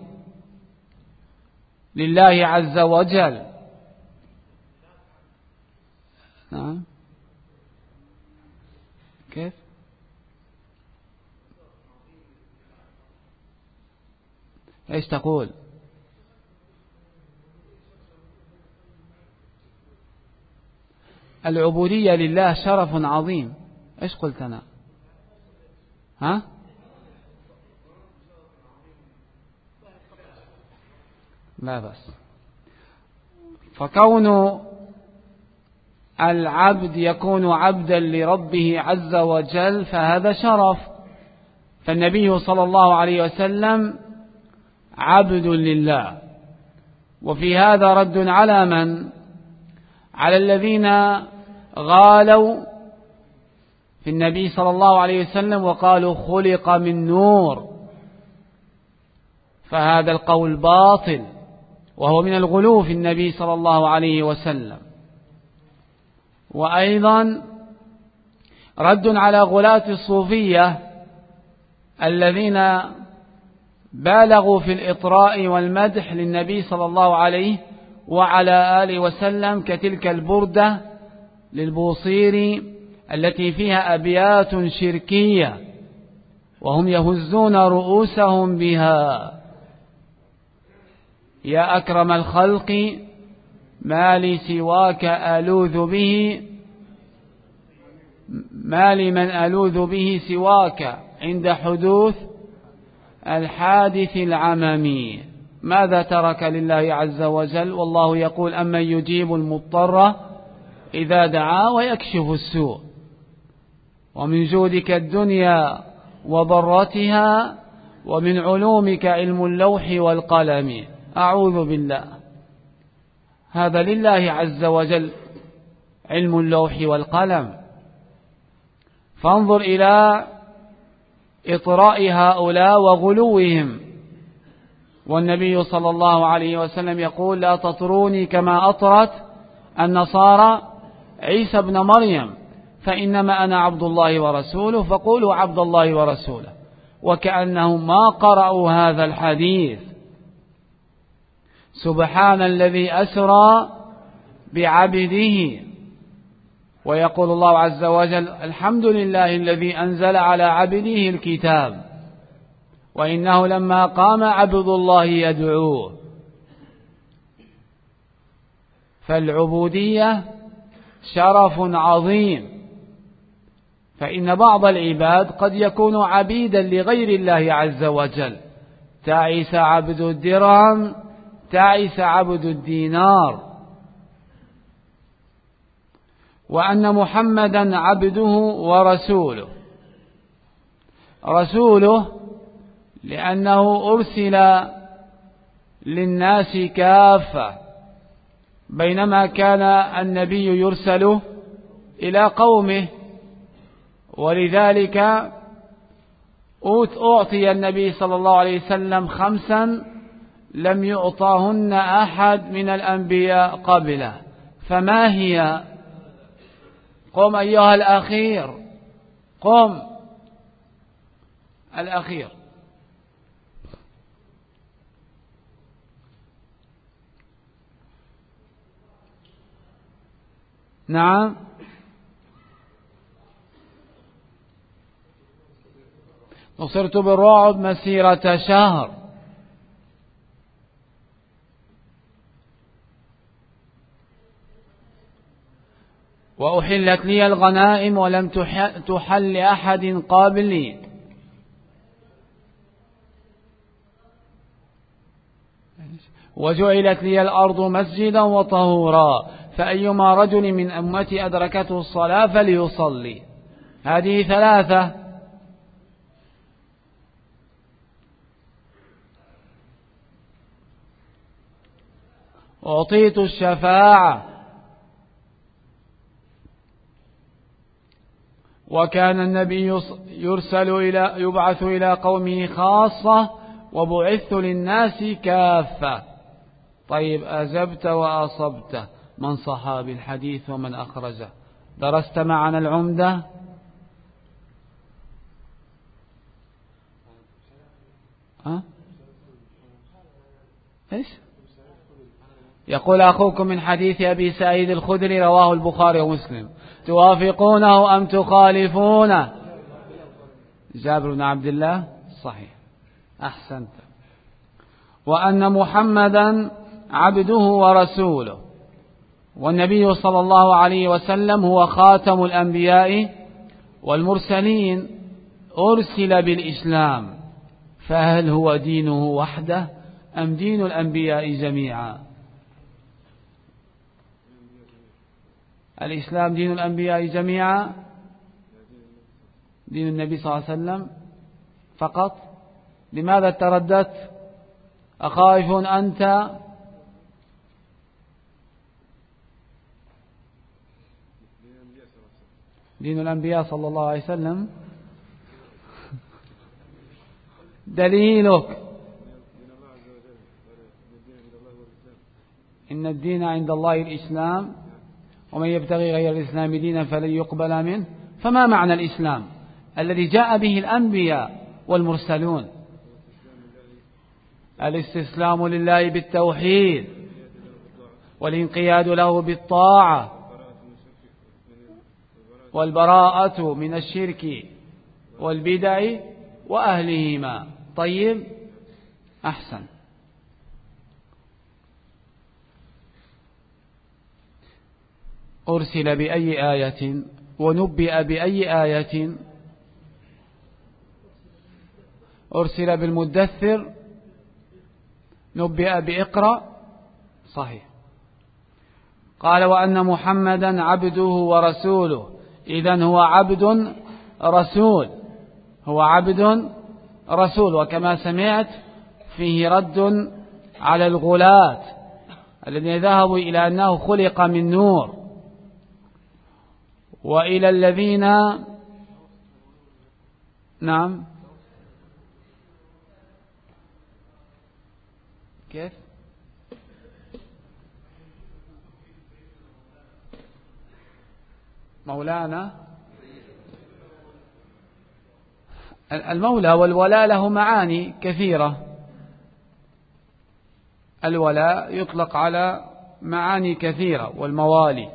لله عز وجل. نعم، كيف؟ ايش تقول؟ العبودية لله شرف عظيم. ايش قلت انا؟ لا بس. فكون العبد يكون عبدا لربه عز وجل فهذا شرف. فالنبي صلى الله عليه وسلم عبد لله. وفي هذا رد على من؟ على الذين غالوا في النبي صلى الله عليه وسلم وقالوا خلق من نور، فهذا القول باطل، وهو من الغلو في النبي صلى الله عليه وسلم. وأيضا رد على غلاة الصوفية الذين بالغوا في الإطراء والمدح للنبي صلى الله عليه وعلى آله وسلم، كتلك البردة للبوصيري التي فيها أبيات شركية وهم يهزون رؤوسهم بها: يا أكرم الخلق ما لي سواك ألوذ به، ما لي من ألوذ به سواك عند حدوث الحادث العممي. ماذا ترك لله عز وجل؟ والله يقول أمن يجيب المضطر إذا دعا ويكشف السوء. ومن جودك الدنيا وضرتها، ومن علومك علم اللوح والقلم. أعوذ بالله، هذا لله عز وجل علم اللوح والقلم. فانظر إلى إطراء هؤلاء وغلوهم. والنبي صلى الله عليه وسلم يقول: لا تطروني كما أطرت النصارى عيسى ابن مريم، فإنما أنا عبد الله ورسوله، فقولوا عبد الله ورسوله، وكأنهم ما قرأوا هذا الحديث. سبحان الذي أسرى بعبده. ويقول الله عز وجل: الحمد لله الذي أنزل على عبده الكتاب، وإنه لما قام عبد الله يدعوه. فالعبودية شرف عظيم، فإن بعض العباد قد يكون عبيدا لغير الله عز وجل. تعس عبد الدرهم، تعس عبد الدينار. وأن محمدا عبده ورسوله. رسوله لأنه أرسل للناس كافة، بينما كان النبي يرسل إلى قومه. ولذلك أعطي النبي صلى الله عليه وسلم 5 لم يعطاهن أحد من الأنبياء قبله. فما هي؟ قم أيها الأخير، قم الأخير. نعم، نصرت بالرعب مسيرة شهر. وأحلت لي الغنائم ولم تحل لأحد قبلي. وجعلت لي الأرض مسجدا وطهورا، فأيما رجل من أمتي أدركته الصلاة فليصلي. هذه 3. أعطيت الشفاعة، وكان النبي يبعث إلى قومه خاصة، وبعثت للناس كافة. طيب، أجبت وأصبت. من صحابي الحديث ومن أخرجه؟ درست معنا العمدة؟ إيش؟ يقول أخوكم من حديث أبي سعيد الخدري رواه البخاري ومسلم. توافقونه أم تخالفونه؟ جابر بن عبد الله صحيح، أحسنت. وأن محمدا عبده ورسوله، والنبي صلى الله عليه وسلم هو خاتم الأنبياء والمرسلين، أرسل بالإسلام. فهل هو دينه وحده أم دين الأنبياء جميعا؟ الإسلام دين الأنبياء جميعا، دين النبي صلى الله عليه وسلم فقط. لماذا ترددت؟ أخائف أنت؟ دين الأنبياء صلى الله عليه وسلم. دليلك؟ إن الدين عند الله الإسلام، ومن يبتغي غير الإسلام دينا فلن يقبل منه. فما معنى الإسلام الذي جاء به الأنبياء والمرسلون؟ الاستسلام لله بالتوحيد، والانقياد له بالطاعة، والبراءة من الشرك والبدع وأهلهما. طيب، أحسن. أرسل بأي آية ونبئ بأي آية؟ أرسل بالمدثر، نبئ بإقرأ، صحيح. قال وأن محمدا عبده ورسوله، إذن هو عبد رسول، هو عبد رسول. وكما سمعت فيه رد على الغلاة الذين ذهبوا إلى أنه خلق من نور، وإلى الذين نعم كيف مولانا؟ المولى والولاء له معاني كثيرة. الولاء يطلق على معاني كثيرة، والموالي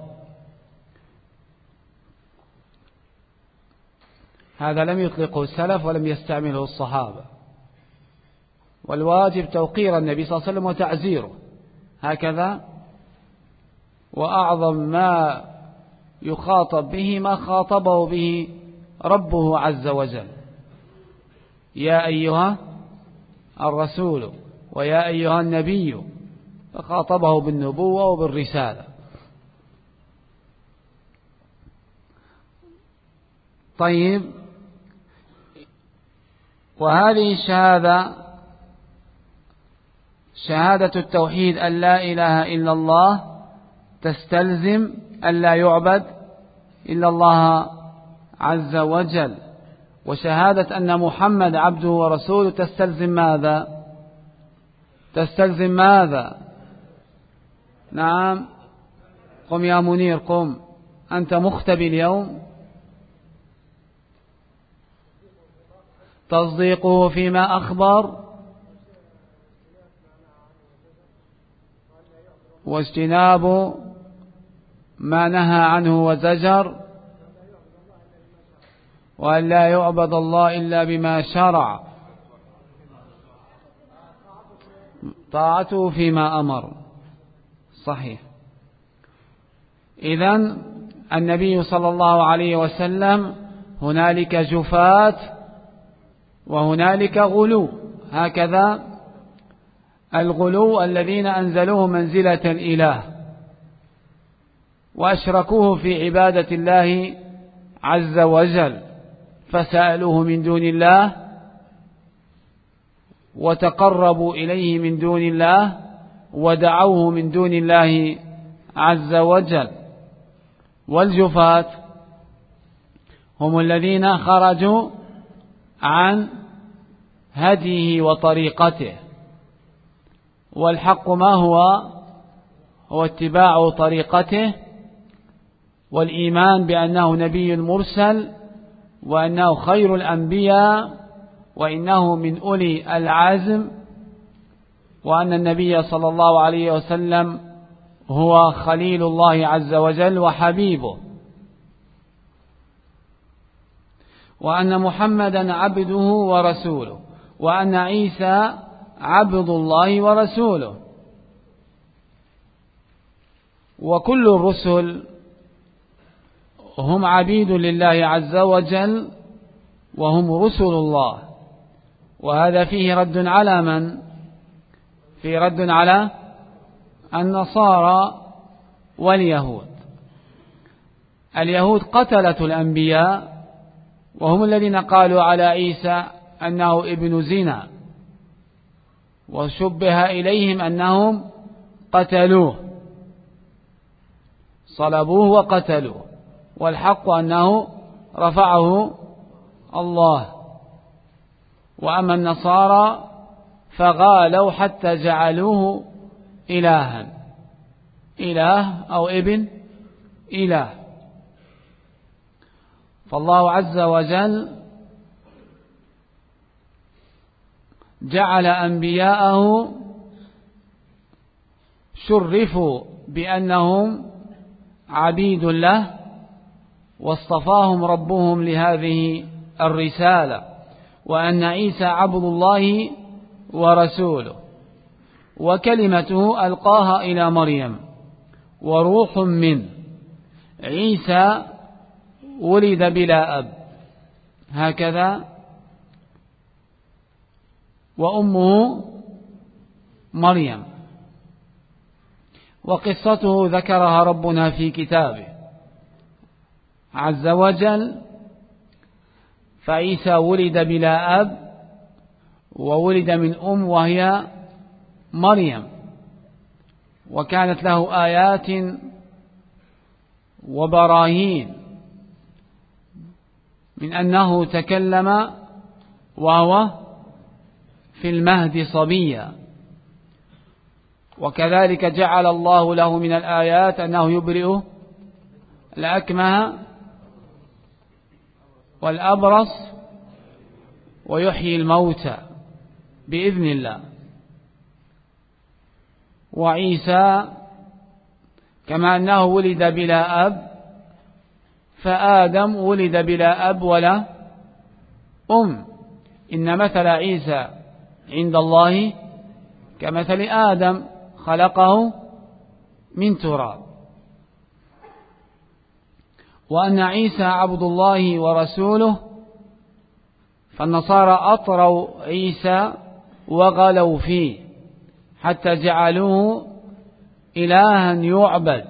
هذا لم يطلقه السلف ولم يستعمله الصحابة. والواجب توقير النبي صلى الله عليه وسلم وتعزيره، هكذا. وأعظم ما يخاطب به ما خاطبه به ربه عز وجل: يا أيها الرسول ويا أيها النبي، فخاطبه بالنبوة وبالرسالة. طيب، وهذه الشهادة شهادة التوحيد أن لا إله إلا الله تستلزم أن لا يعبد إلا الله عز وجل، وشهادة أن محمد عبده ورسوله تستلزم ماذا؟ تستلزم ماذا؟ نعم، قم يا منير قم، أنت مختبي اليوم. تصديقه فيما أخبر، واجتناب ما نهى عنه وزجر، وأن لا يعبد الله إلا بما شرع، طاعته فيما أمر. صحيح. إذن النبي صلى الله عليه وسلم هنالك جفاة وهنالك غلو، هكذا الغلو الذين أنزلوه منزلة الإله وأشركوه في عبادة الله عز وجل، فسألوه من دون الله وتقربوا إليه من دون الله ودعوه من دون الله عز وجل. والجفاة هم الذين خرجوا عن هديه وطريقته، والحق ما هو اتباع طريقته والإيمان بأنه نبي مرسل، وأنه خير الأنبياء، وإنه من أولي العزم، وأن النبي صلى الله عليه وسلم هو خليل الله عز وجل وحبيبه، وأن محمدا عبده ورسوله، وأن عيسى عبد الله ورسوله. وكل الرسل هم عبيد لله عز وجل وهم رسل الله. وهذا فيه رد على من؟ فيه رد على النصارى واليهود. اليهود قتلة الأنبياء، وهم الذين قالوا على عيسى أنه ابن زنا، وشبه إليهم أنهم قتلوه، صلبوه وقتلوه، والحق أنه رفعه الله. وأما النصارى فغالوا حتى جعلوه إلها، إله أو ابن إله. فالله عز وجل جعل أنبياءه شرفوا بأنهم عبيد له، واصطفاهم ربهم لهذه الرسالة، وأن عيسى عبد الله ورسوله، وكلمته ألقاها إلى مريم وروح منه. عيسى ولد بلا أب، هكذا، وأمه مريم، وقصته ذكرها ربنا في كتابه عز وجل. فعيسى ولد بلا أب، وولد من وهي مريم، وكانت له آيات وبراهين من أنه تكلم وهو في المهد صبيا. وكذلك جعل الله له من الآيات أنه يبرئ الأكمه والأبرص ويحيي الموتى بإذن الله. وعيسى كما أنه ولد بلا أب، فآدم ولد بلا أب ولا أم. إن مثل عيسى عند الله كمثل آدم خلقه من تراب. وأن عيسى عبد الله ورسوله، فالنصارى أطروا عيسى وغلوا فيه حتى جعلوه إلها يعبد.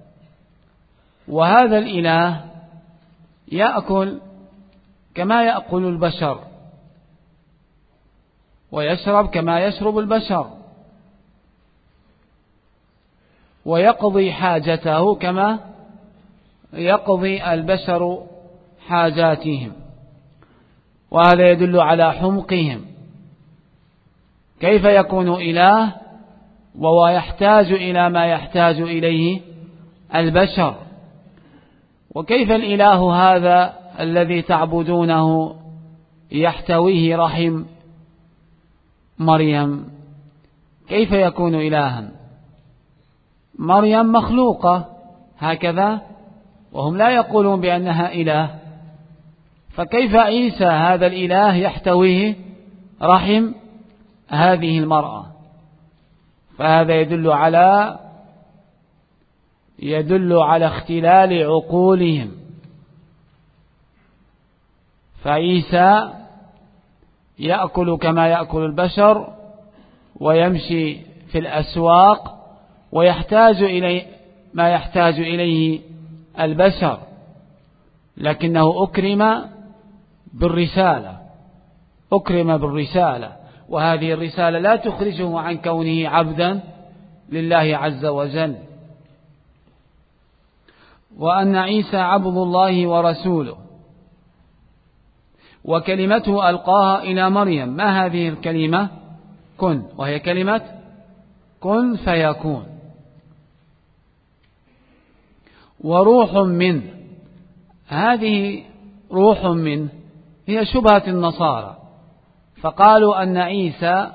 وهذا الإله يأكل كما يأكل البشر، ويشرب كما يشرب البشر، ويقضي حاجته كما يقضي البشر حاجاتهم، وهذا يدل على حمقهم. كيف يكون إله وهو يحتاج إلى ما يحتاج إليه البشر؟ وكيف الإله هذا الذي تعبدونه يحتويه رحم مريم؟ كيف يكون إلها؟ مريم مخلوقة هكذا، وهم لا يقولون بأنها إله، فكيف عيسى هذا الإله يحتويه رحم هذه المرأة؟ فهذا يدل على اختلال عقولهم. فعيسى يأكل كما يأكل البشر، ويمشي في الأسواق، ويحتاج إلى ما يحتاج إليه البشر، لكنه أكرم بالرسالة، وهذه الرسالة لا تخرجه عن كونه عبدا لله عز وجل. وأن عيسى عبد الله ورسوله، وكلمته ألقاها إلى مريم. ما هذه الكلمة؟ كن، وهي كلمة كن فيكون. وروح منه، هذه روح منه هي شبهة النصارى، فقالوا أن عيسى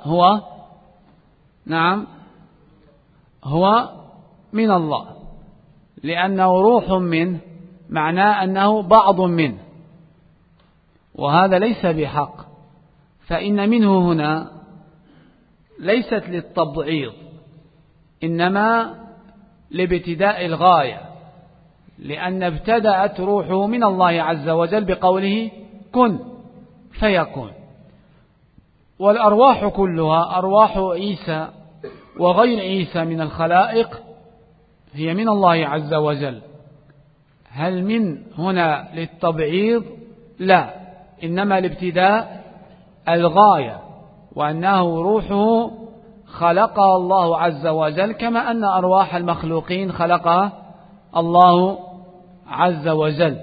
هو من الله، لأنه روح منه معناه أنه بعض منه، وهذا ليس بحق. فإن منه هنا ليست للتبعيض، إنما لابتداء الغاية، لأن ابتدأت روحه من الله عز وجل بقوله كن فيكون. والأرواح كلها، أرواح عيسى وغير عيسى من الخلائق، هي من الله عز وجل. هل من هنا للتبعيض؟ لا، إنما لابتداء الغاية، وأنه روحه خلقها الله عز وجل، كما أن أرواح المخلوقين خلقها الله عز وجل.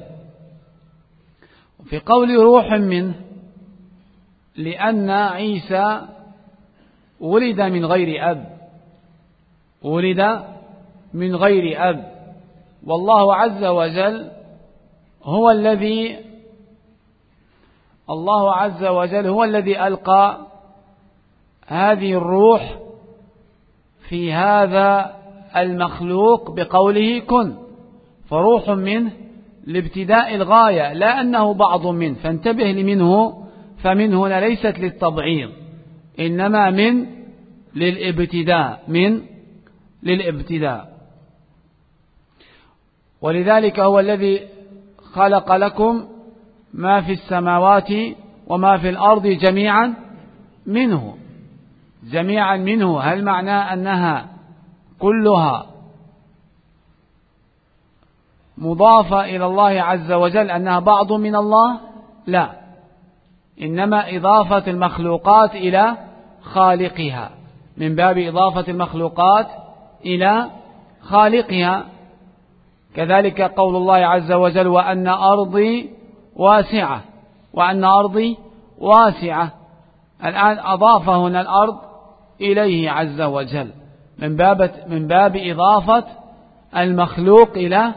في قول روح منه، لأن عيسى ولد من غير أب، والله عز وجل هو الذي ألقى هذه الروح في هذا المخلوق بقوله كن، فروح منه لابتداء الغاية، لا أنه بعض منه. فانتبه لمنه، فمن هنا ليست للتبعيض، إنما من للابتداء. ولذلك هو الذي خلق لكم ما في السماوات وما في الأرض جميعا منه. هل معناه أنها كلها مضافة إلى الله عز وجل، أنها بعض من الله؟ لا، إنما إضافة المخلوقات إلى خالقها، من باب إضافة المخلوقات إلى خالقها. كذلك قول الله عز وجل وأن أرضي واسعة. الآن أضاف هنا الأرض إليه عز وجل من باب إضافة المخلوق إلى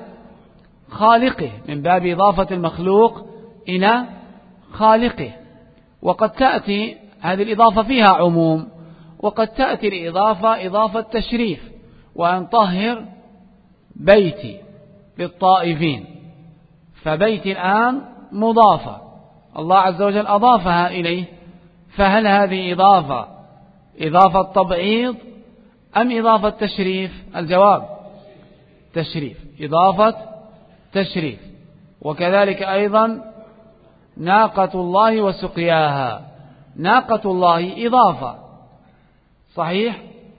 خالقه، وقد تأتي هذه الإضافة فيها عموم، وقد تأتي الإضافة إضافة تشريف، وأن طهر بيتي للطائفين، فبيتي الآن مضافة، الله عز وجل أضافها إليه. فهل هذه إضافة تبعيض أم إضافة تشريف؟ الجواب إضافة تشريف. وكذلك أيضا ناقة الله وسقياها، ناقة الله إضافة صحيح،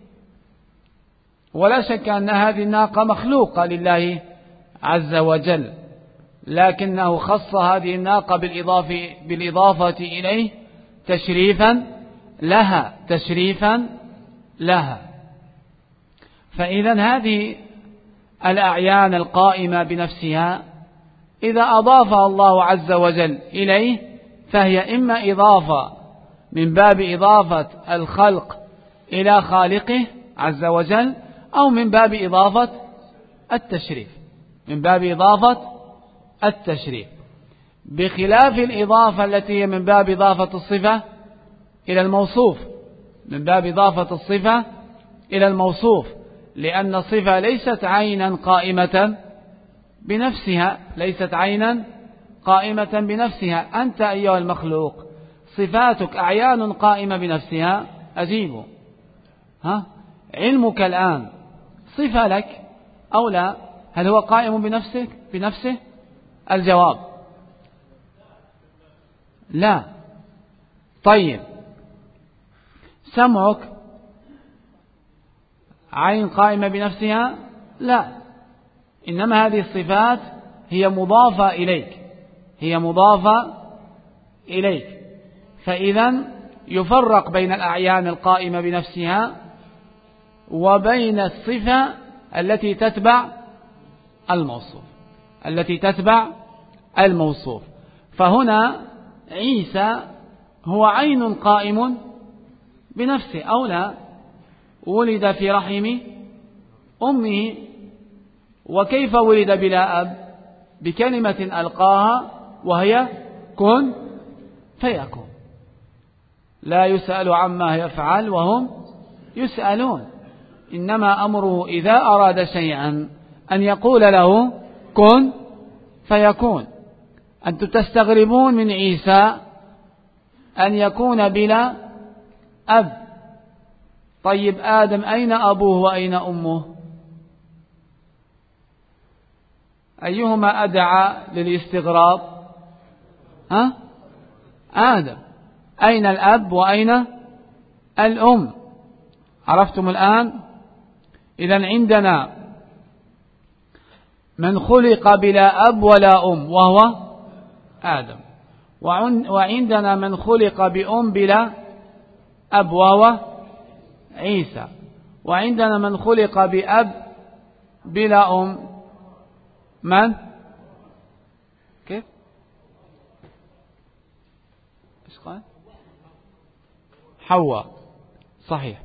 ولا شك أن هذه الناقة مخلوقة لله عز وجل، لكنه خص هذه الناقة بالإضافة إليه تشريفا لها تشريفا لها. فإذا هذه الأعيان القائمة بنفسها إذا أضافها الله عز وجل إليه فهي إما إضافة من باب إضافة الخلق إلى خالقه عز وجل، أو من باب إضافة التشريف، من باب إضافة التشريف، بخلاف الإضافة التي هي من باب إضافة الصفة إلى الموصوف، من باب إضافة الصفة إلى الموصوف، لأن الصفة ليست عينا قائمة بنفسها، ليست عينا قائمة بنفسها. أنت أيها المخلوق صفاتك أعيان قائمة بنفسها، أجيبه، علمك الآن صفة لك أو لا؟ هل هو قائم بنفسه؟ الجواب لا. طيب، سمعك عين قائمة بنفسها؟ لا، إنما هذه الصفات هي مضافة إليك، هي مضافة إليك. فإذا يفرق بين الأعيان القائمة بنفسها وبين الصفة التي تتبع الموصوف، التي تتبع الموصوف. فهنا عيسى هو عين قائم بنفسه أو لا؟ ولد في رحم أمه، وكيف ولد بلا أب؟ بكلمة ألقاها وهي كن فيكون، لا يسأل عما يفعل وهم يسألون، إنما أمره إذا أراد شيئا أن يقول له كن فيكون. أنتم تستغربون من عيسى أن يكون بلا أب. طيب، آدم أين أبوه وأين أمه؟ أيهما أدعى للاستغراب؟ آدم. أين الأب وأين الأم؟ عرفتم الآن؟ إذن عندنا من خلق بلا أب ولا أم وهو آدم، وعندنا من خلق بأم بلا أب وهو عيسى، وعندنا من خلق بأب بلا أم، من؟ كيف؟ إيش قال؟ حواء. صحيح،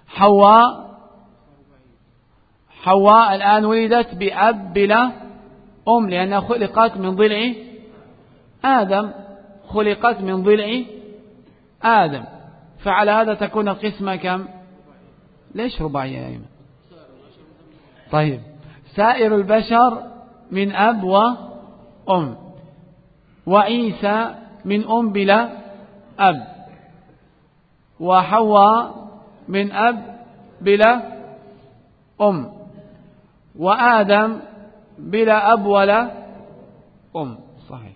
حواء الآن ولدت بأب بلا أم، لأنها خلقت من ضلع آدم، خلقت من ضلع آدم. فعلى هذا تكون القسمة كم؟ ليش رباعية يا أيمن؟ طيب، سائر البشر من أب وأم، وعيسى من أم بلا أب، وحواء من أب بلا أم، وآدم بلا أب ولا أم. صحيح.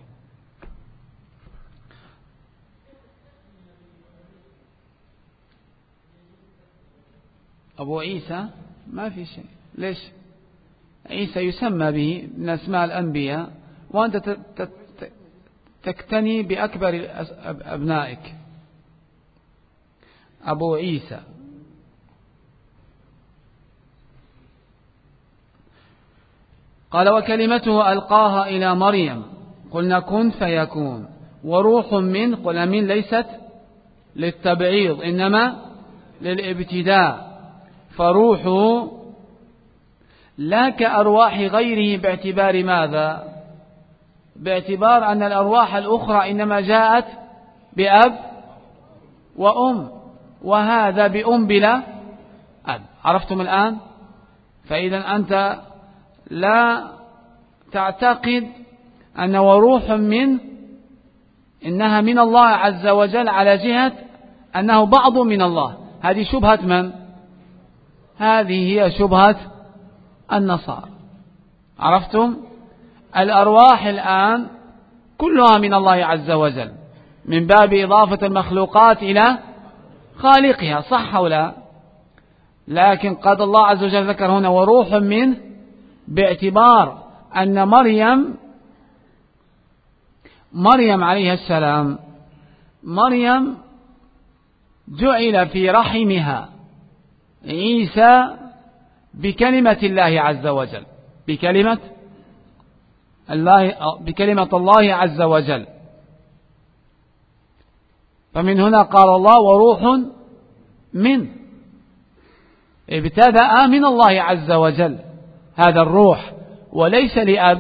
أبو عيسى ما في شيء. ليش؟ عيسى يسمى به من أسماء الأنبياء، وأنت تكتني بأكبر أبنائك. أبو عيسى. قال وكلمته ألقاها إلى مريم، قلنا كن فيكون، وروح من، قلنا من ليست للتبعيض إنما للابتداء، فروحه لا كأرواح غيره، باعتبار ماذا؟ باعتبار أن الأرواح الأخرى إنما جاءت بأب وأم، وهذا بأم بلا أب. عرفتم الآن؟ فإذا أنت لا تعتقد أن وروح من إنها من الله عز وجل على جهة أنه بعض من الله. هذه شبهة من؟ هذه هي شبهة النصارى. عرفتم؟ الأرواح الآن كلها من الله عز وجل، من باب إضافة المخلوقات إلى خالقها، صح أو لا؟ لكن قد الله عز وجل ذكر هنا وروح منه، باعتبار أن مريم عليه السلام، مريم جعل في رحمها عيسى بكلمة الله عز وجل، بكلمة الله عز وجل. فمن هنا قال الله وروح منه، ابتدأ من الله عز وجل هذا الروح، وليس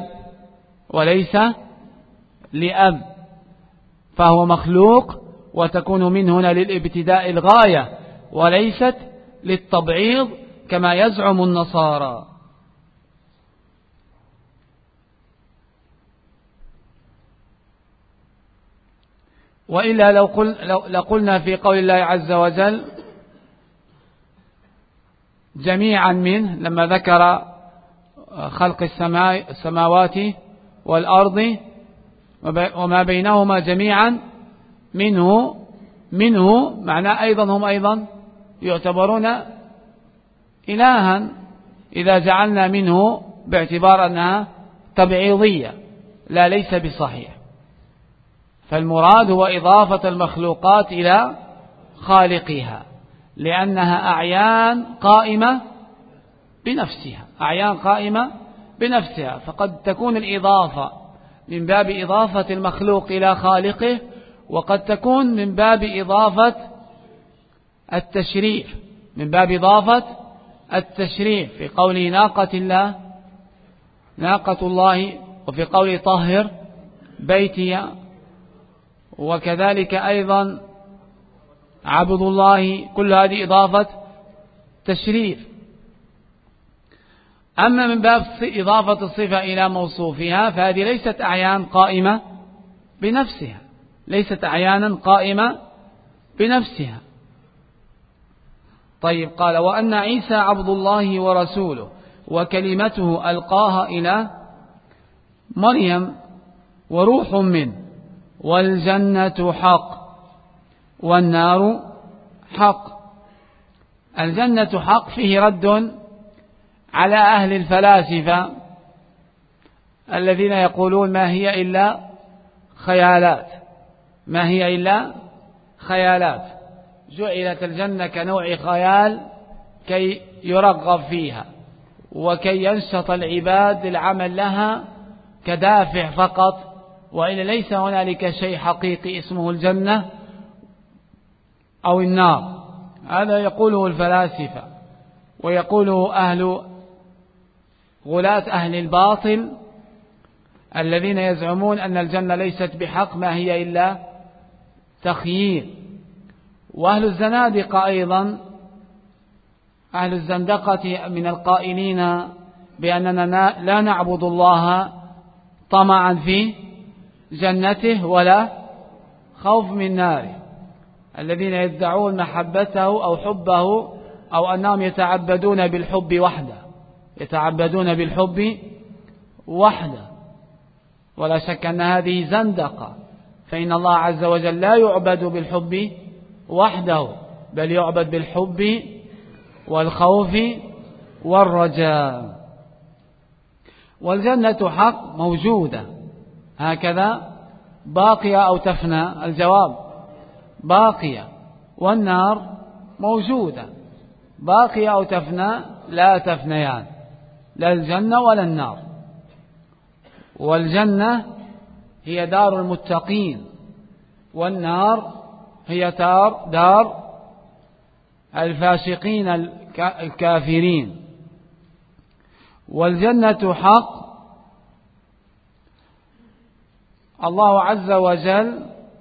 لأب، فهو مخلوق، وتكون من هنا للابتداء الغاية وليست للتبعيض كما يزعم النصارى. وإلا لو قلنا في قول الله عز وجل جميعا منه، لما ذكر خلق السماوات والأرض وما بينهما جميعا منه معناه أيضا هم أيضا يعتبرون إلها إذا جعلنا منه باعتبار أنها تبعيضية، لا ليس بصحيح. فالمراد هو إضافة المخلوقات إلى خالقها، لأنها أعيان قائمة بنفسها، فقد تكون الإضافة من باب إضافة المخلوق إلى خالقه، وقد تكون من باب إضافة التشريف، في قوله ناقة الله، وفي قوله طهر بيتي، وكذلك أيضا عبد الله، كل هذه إضافة تشريف. أما من باب إضافة الصفة إلى موصوفها فهذه ليست أعيان قائمة بنفسها. طيب، قال وأن عيسى عبد الله ورسوله وكلمته ألقاها إلى مريم وروح منه، والجنة حق والنار حق. الجنة حق فيه رد على أهل الفلاسفة الذين يقولون ما هي إلا خيالات، جعلت الجنة كنوع خيال كي يرغب فيها وكي ينشط العباد للعمل لها كدافع فقط، وإلا ليس هنالك شيء حقيقي اسمه الجنة أو النار. هذا يقوله الفلاسفة، ويقوله غلاة أهل الباطل الذين يزعمون أن الجنة ليست بحق، ما هي إلا تخييل. وأهل الزنادقة أيضا، أهل الزندقة من القائلين بأننا لا نعبد الله طمعا في جنته ولا خوف من ناره، الذين يدعون محبته أو حبه، أو أنهم يتعبدون بالحب وحده، ولا شك أن هذه زندقة، فإن الله عز وجل لا يعبد بالحب وحده، بل يعبد بالحب والخوف والرجاء. والجنة حق موجودة هكذا، باقية أو تفنى؟ الجواب باقية. والنار موجودة، باقية أو تفنى؟ لا تفنيان، لا الجنة ولا النار. والجنة هي دار المتقين، والنار هي دار الفاسقين الكافرين. والجنة حق، الله عز وجل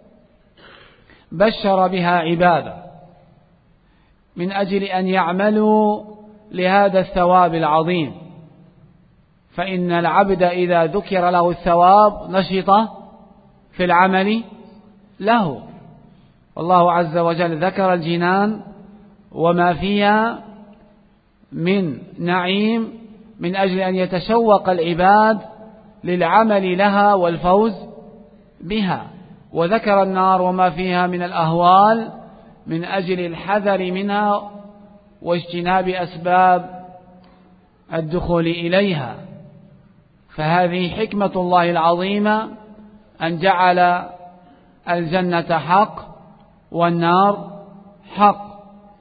بشر بها عباده من أجل أن يعملوا لهذا الثواب العظيم، فإن العبد إذا ذكر له الثواب نشط في العمل له. والله عز وجل ذكر الجنان وما فيها من نعيم من أجل أن يتشوق العباد للعمل لها والفوز بها، وذكر النار وما فيها من الأهوال من أجل الحذر منها واجتناب أسباب الدخول إليها. فهذه حكمة الله العظيمة أن جعل الجنة حق والنار حق،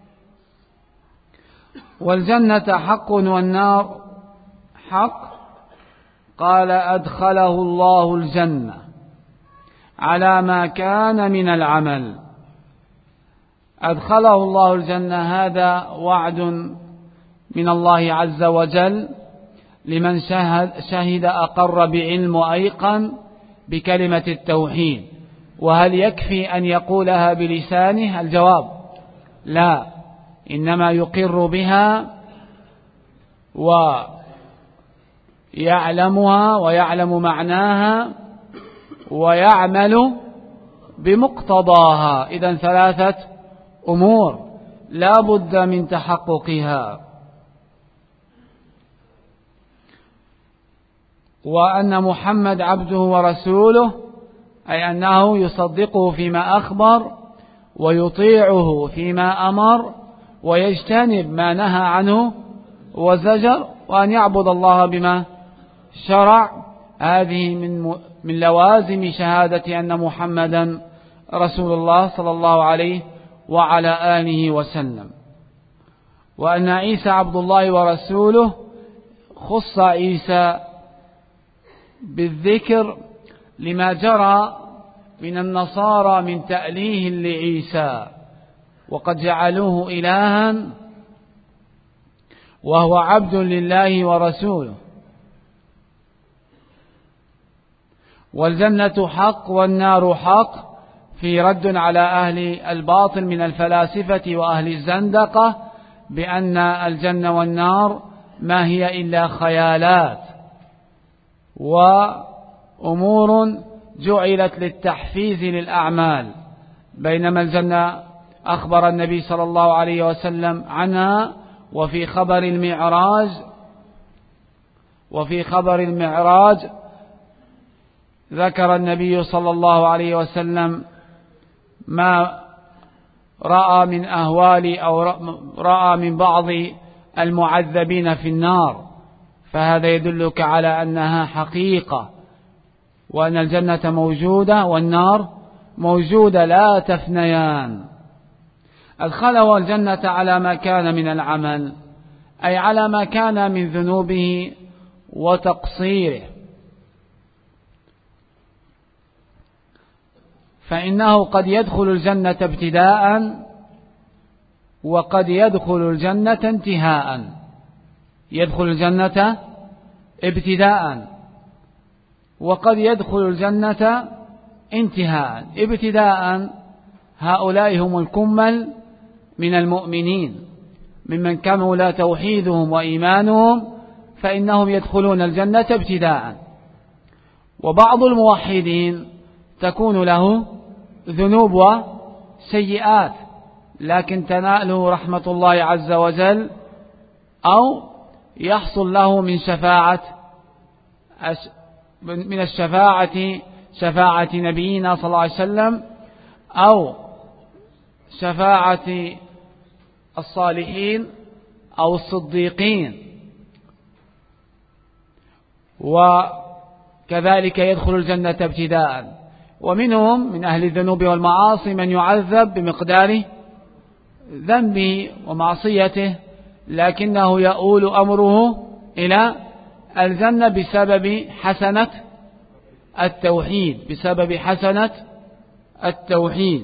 والجنة حق والنار حق. قال أدخله الله الجنة على ما كان من العمل. أدخله الله الجنة، هذا وعد من الله عز وجل لمن شهد أقر بعلم وأيقن بكلمة التوحيد. وهل يكفي أن يقولها بلسانه؟ الجواب لا، إنما يقر بها ويعلمها ويعلم معناها ويعمل بمقتضاها. إذن ثلاثة أمور لا بد من تحققها: وأن محمد عبده ورسوله، أي أنه يصدقه فيما أخبر ويطيعه فيما أمر ويجتنب ما نهى عنه وزجر، وأن يعبد الله بما شرع. هذه من لوازم شهادة أن محمدا رسول الله صلى الله عليه وعلى آله وسلم. وأن عيسى عبد الله ورسوله، خص عيسى بالذكر لما جرى من النصارى من تأليه لعيسى، وقد جعلوه إلها وهو عبد لله ورسوله. والجنة حق والنار حق، في رد على أهل الباطل من الفلاسفة وأهل الزندقة بأن الجنة والنار ما هي إلا خيالات وأمور جعلت للتحفيز للأعمال، بينما الجنة أخبر النبي صلى الله عليه وسلم عنها. وفي خبر المعراج ذكر النبي صلى الله عليه وسلم ما رأى من أهوال أو رأى من بعض المعذبين في النار، فهذا يدلك على أنها حقيقة، وأن الجنة موجودة والنار موجودة لا تفنيان. أدخله الجنة على ما كان من العمل، أي على ما كان من ذنوبه وتقصيره، فإنه قد يدخل الجنة ابتداء وقد يدخل الجنة انتهاء. يدخل الجنة ابتداء وقد يدخل الجنة انتهاء. ابتداء هؤلاء هم الكمل من المؤمنين، ممن كمل توحيدهم وإيمانهم فإنهم يدخلون الجنة ابتداء. وبعض الموحدين تكون له ذنوب وسيئات لكن تناله رحمة الله عز وجل، أو يحصل له من شفاعة نبينا صلى الله عليه وسلم، أو شفاعة الصالحين أو الصديقين. وكذلك يدخل الجنة ابتداء. ومنهم من أهل الذنوب والمعاصي من يعذب بمقدار ذنبه ومعصيته، لكنه يؤول أمره إلى الجنة بسبب حسنة التوحيد.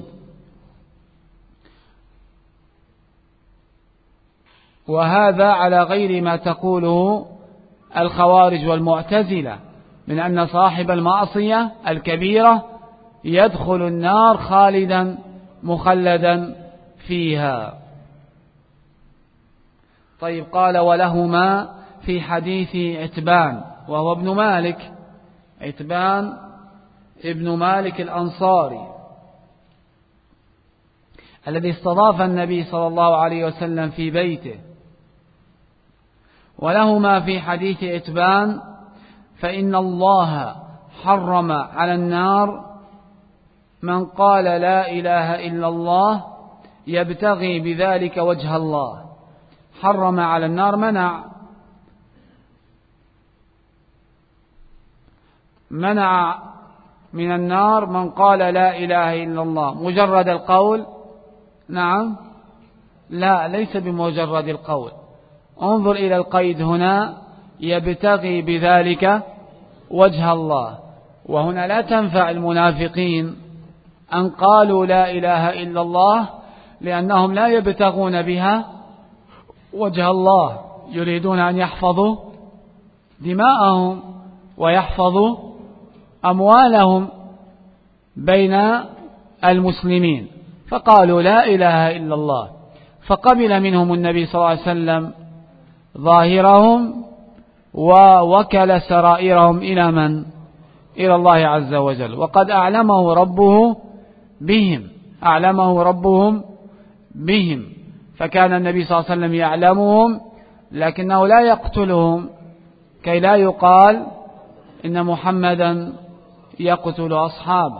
وهذا على غير ما تقوله الخوارج والمعتزلة من أن صاحب المعصية الكبيرة يدخل النار خالدا مخلدا فيها. طيب، قال ولهما في حديث عتبان، وهو ابن مالك، عتبان ابن مالك الأنصاري الذي استضاف النبي صلى الله عليه وسلم في بيته. ولهما في حديث عتبان: فإن الله حرم على النار من قال لا إله إلا الله يبتغي بذلك وجه الله. حرم على النار، منع من النار من قال لا إله إلا الله، مجرد القول، نعم، لا، ليس بمجرد القول. انظر إلى القيد هنا، يبتغي بذلك وجه الله. وهنا لا تنفع المنافقين أن قالوا لا إله إلا الله، لأنهم لا يبتغون بها وجه الله، يريدون أن يحفظوا دماءهم ويحفظوا أموالهم بين المسلمين، فقالوا لا إله إلا الله. فقبل منهم النبي صلى الله عليه وسلم ظاهرهم ووكل سرائرهم إلى من؟ إلى الله عز وجل. وقد أعلمه ربهم بهم، فكان النبي صلى الله عليه وسلم يعلمهم، لكنه لا يقتلهم كي لا يقال إن محمدا يقتل أصحابه.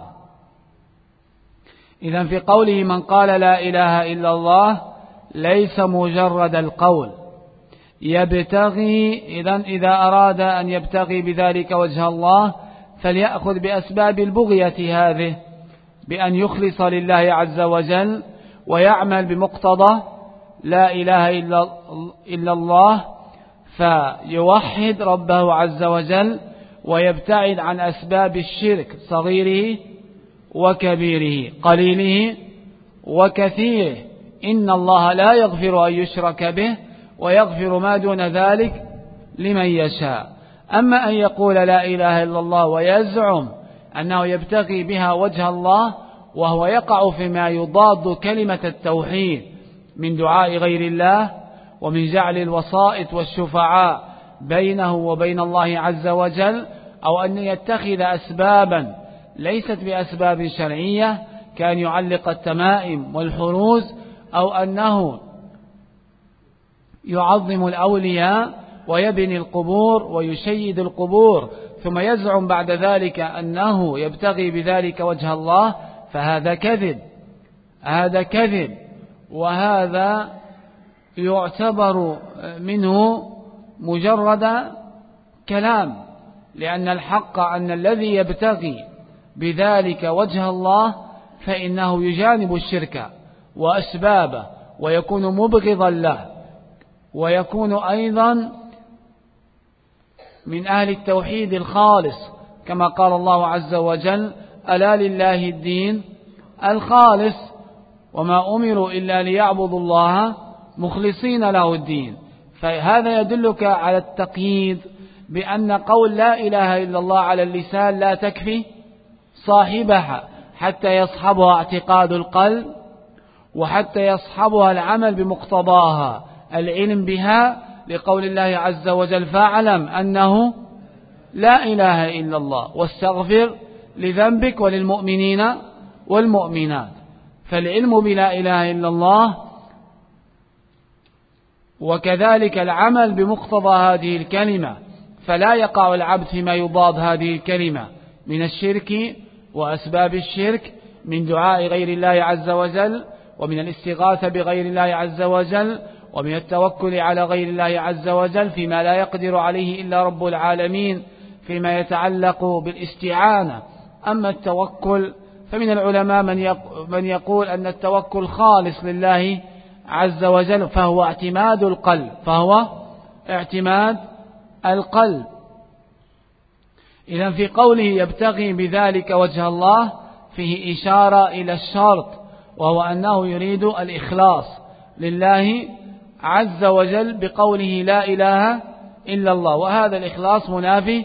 إذن في قوله من قال لا إله إلا الله ليس مجرد القول، يبتغي. إذن إذا أراد أن يبتغي بذلك وجه الله فليأخذ بأسباب البغية هذه، بأن يخلص لله عز وجل ويعمل بمقتضى لا إله إلا الله، فيوحد ربه عز وجل ويبتعد عن أسباب الشرك صغيره وكبيره، قليله وكثيره. إن الله لا يغفر أن يشرك به ويغفر ما دون ذلك لمن يشاء. أما أن يقول لا إله إلا الله ويزعم أنه يبتغي بها وجه الله، وهو يقع فيما يضاد كلمة التوحيد من دعاء غير الله، ومن جعل الوسائط والشفعاء بينه وبين الله عز وجل، أو أن يتخذ أسبابا ليست بأسباب شرعية، كان يعلق التمائم والحروز، أو أنه يعظم الأولياء ويبني القبور ويشيد القبور، ثم يزعم بعد ذلك أنه يبتغي بذلك وجه الله، فهذا كذب. هذا كذب، وهذا يعتبر منه مجرد كلام، لأن الحق أن الذي يبتغي بذلك وجه الله فإنه يجانب الشرك وأسبابه، ويكون مبغضا له، ويكون أيضا من أهل التوحيد الخالص، كما قال الله عز وجل ألا لله الدين الخالص وما أمروا إلا ليعبدوا الله مخلصين له الدين. فهذا يدلك على التقييد بأن قول لا إله إلا الله على اللسان لا تكفي صاحبها، حتى يصحبها اعتقاد القلب، وحتى يصحبها العمل بمقتضاها، العلم بها، لقول الله عز وجل فاعلم أنه لا إله إلا الله واستغفر لذنبك وللمؤمنين والمؤمنات. فالعلم بلا إله إلا الله، وكذلك العمل بمقتضى هذه الكلمة، فلا يقع العبد فيما يضاد هذه الكلمة من الشرك وأسباب الشرك، من دعاء غير الله عز وجل، ومن الاستغاثة بغير الله عز وجل، ومن التوكل على غير الله عز وجل فيما لا يقدر عليه إلا رب العالمين فيما يتعلق بالاستعانة. أما التوكل فمن العلماء من يقول أن التوكل خالص لله عز وجل، فهو اعتماد القلب. إذن في قوله يبتغي بذلك وجه الله فيه إشارة إلى الشرط، وهو أنه يريد الإخلاص لله عز وجل بقوله لا إله إلا الله، وهذا الإخلاص منافي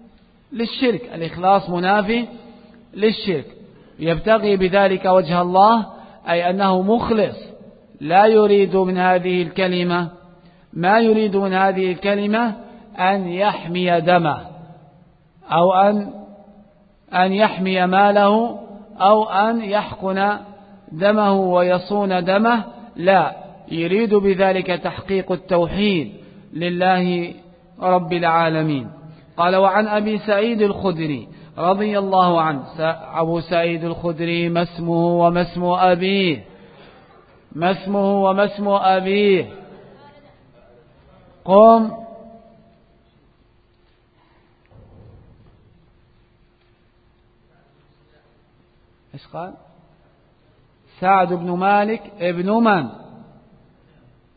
للشرك. يبتغي بذلك وجه الله أي أنه مخلص، لا يريد من هذه الكلمة ما يريد من هذه الكلمة أن يحمي دمه، أو أن يحمي ماله، أو أن يحقن دمه ويصون دمه، لا، يريد بذلك تحقيق التوحيد لله رب العالمين. قال وعن أبي سعيد الخدري رضي الله عنه. أبو سعيد الخدري ما اسمه وما اسم أبيه؟ ما اسمه وما اسم أبيه؟ قم. إيش قال؟ سعد بن مالك ابن من؟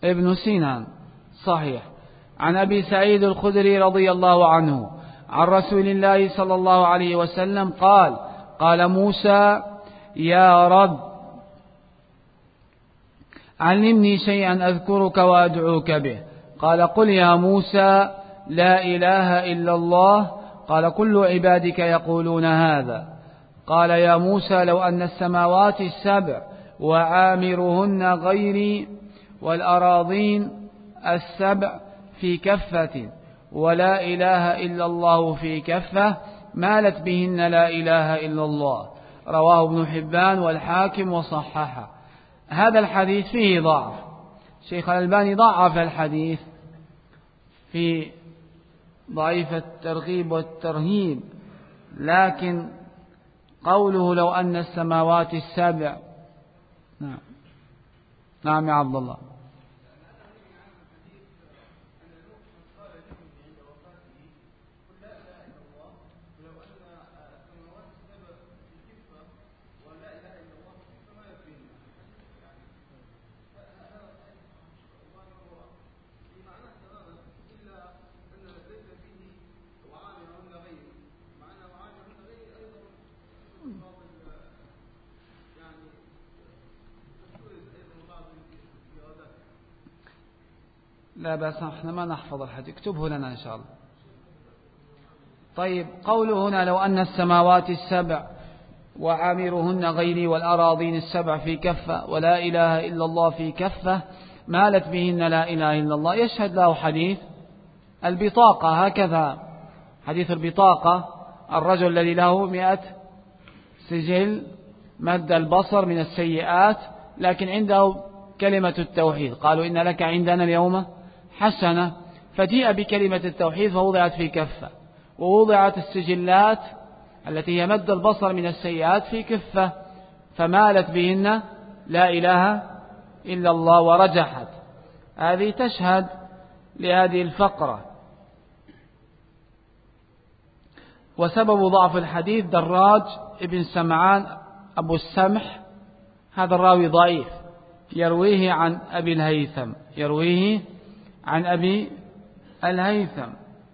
ابن سينان صحيح. عن أبي سعيد الخدري رضي الله عنه عن رسول الله صلى الله عليه وسلم قال: قال موسى: يا رب علمني شيئا أذكرك وأدعوك به. قال: قل يا موسى: لا إله إلا الله. قال: كل عبادك يقولون هذا. قال: يا موسى: لو أن السماوات السبع وعامرهن غيري والأراضين السبع في كفة ولا إله إلا الله في كفة مالت بهن لا إله إلا الله. رواه ابن حبان والحاكم وصححه. هذا الحديث فيه ضعف، شيخ الألباني ضعف الحديث في ضعيف الترغيب والترهيب، لكن قوله لو أن السماوات السبع. نعم يا عبد الله. لا بأس، احنا ما نحفظ الحديث، اكتبه لنا إن شاء الله. طيب، قوله هنا لو أن السماوات السبع وعامرهن غيري والأراضين السبع في كفة ولا إله إلا الله في كفة مالت بهن لا إله إلا الله، يشهد له حديث البطاقة. هكذا حديث البطاقة، الرجل الذي له 100 سجل مد البصر من السيئات، لكن عنده كلمة التوحيد. قالوا: إن لك عندنا اليوم حسنة، فجيء بكلمة التوحيد فوضعت في كفة، ووضعت السجلات التي هي مد البصر من السيئات في كفة، فمالت بهن لا إله إلا الله ورجحت. هذه تشهد لهذه الفقرة. وسبب ضعف الحديث دراج ابن سمعان أبو السمح، هذا الراوي ضعيف، يرويه عن أبي الهيثم، يرويه عن أبي الهيثم.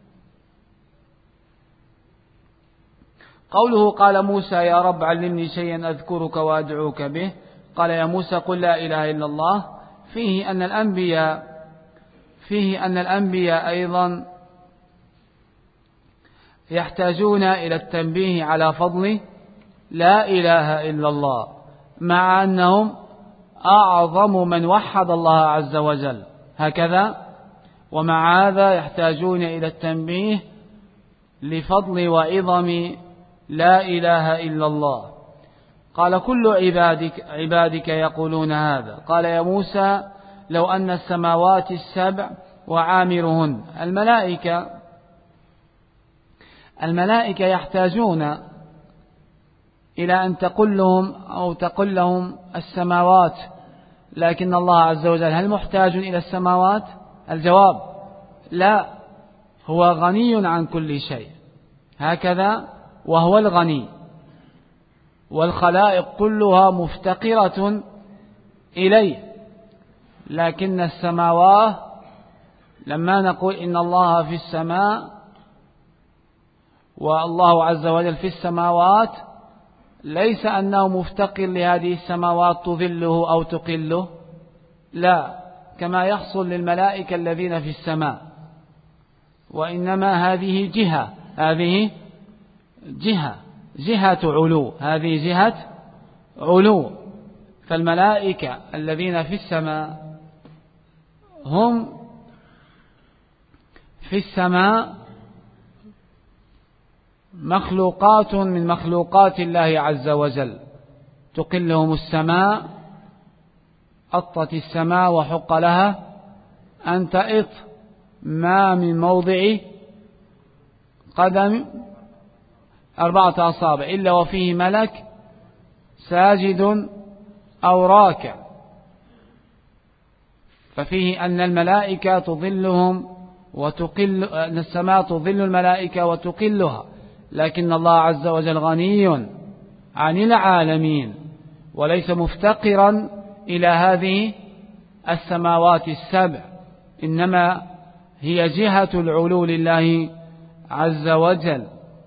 قوله قال موسى: يا رب علمني شيئا أذكرك وأدعوك به. قال: يا موسى قل لا إله إلا الله. فيه أن الأنبياء أيضا يحتاجون إلى التنبيه على فضل لا إله إلا الله، مع أنهم أعظم من وحد الله عز وجل، هكذا. ومع هذا يحتاجون إلى التنبيه لفضل وعظم لا إله إلا الله. قال: كل عبادك يقولون هذا. قال: يا موسى لو أن السماوات السبع وعامرهن. الملائكة يحتاجون إلى أن تقول لهم السماوات، لكن الله عز وجل هل محتاج إلى السماوات؟ الجواب: لا، هو غني عن كل شيء، هكذا، وهو الغني، والخلائق كلها مفتقرة إليه. لكن السماوات، لما نقول إن الله في السماء والله عز وجل في السماوات، ليس أنه مفتقر لهذه السماوات تظله أو تقله، لا، كما يحصل للملائكة الذين في السماء، وإنما هذه جهة علو، هذه جهة علو. فالملائكة الذين في السماء هم في السماء مخلوقات من مخلوقات الله عز وجل، تقلهم السماء، أطت السماء وحق لها أن تئط ما من موضع قدم 4 أصابع إلا وفيه ملك ساجد أو راكع. ففيه أن الملائكة تظلهم وتقل، أن السماء تظل الملائكة وتقلها، لكن الله عز وجل غني عن العالمين وليس مفتقرا إلى هذه السماوات السبع، إنما هي جهة العلو لله عز وجل.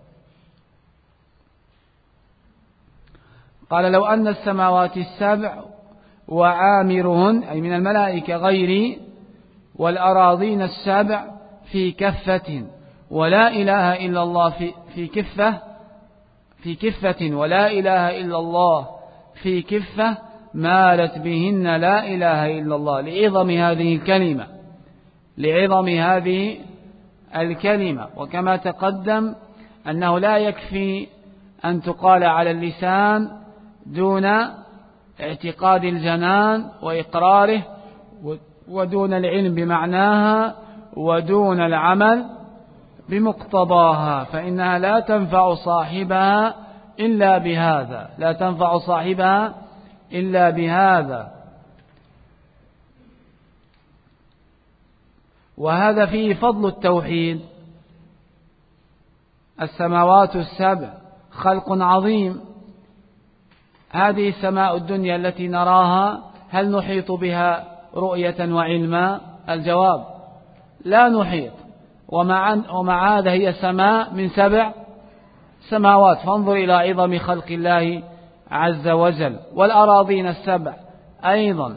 قال لو أن السماوات السبع وعامرهن أي من الملائكة غيري والأراضين السبع في كفة ولا إله إلا الله في كفة ولا إله إلا الله في كفة مالت بهن لا إله إلا الله لعظم هذه الكلمة. وكما تقدم أنه لا يكفي أن تقال على اللسان دون اعتقاد الجنان وإقراره ودون العلم بمعناها ودون العمل بمقتضاها، فإنها لا تنفع صاحبها إلا بهذا. وهذا فيه فضل التوحيد. السماوات السبع خلق عظيم. هذه السماء الدنيا التي نراها هل نحيط بها رؤية وعلما؟ الجواب لا نحيط. ومع هذا هي سماء من 7 سماوات، فانظر إلى عظم خلق الله عز وجل. والأراضين السبع أيضا،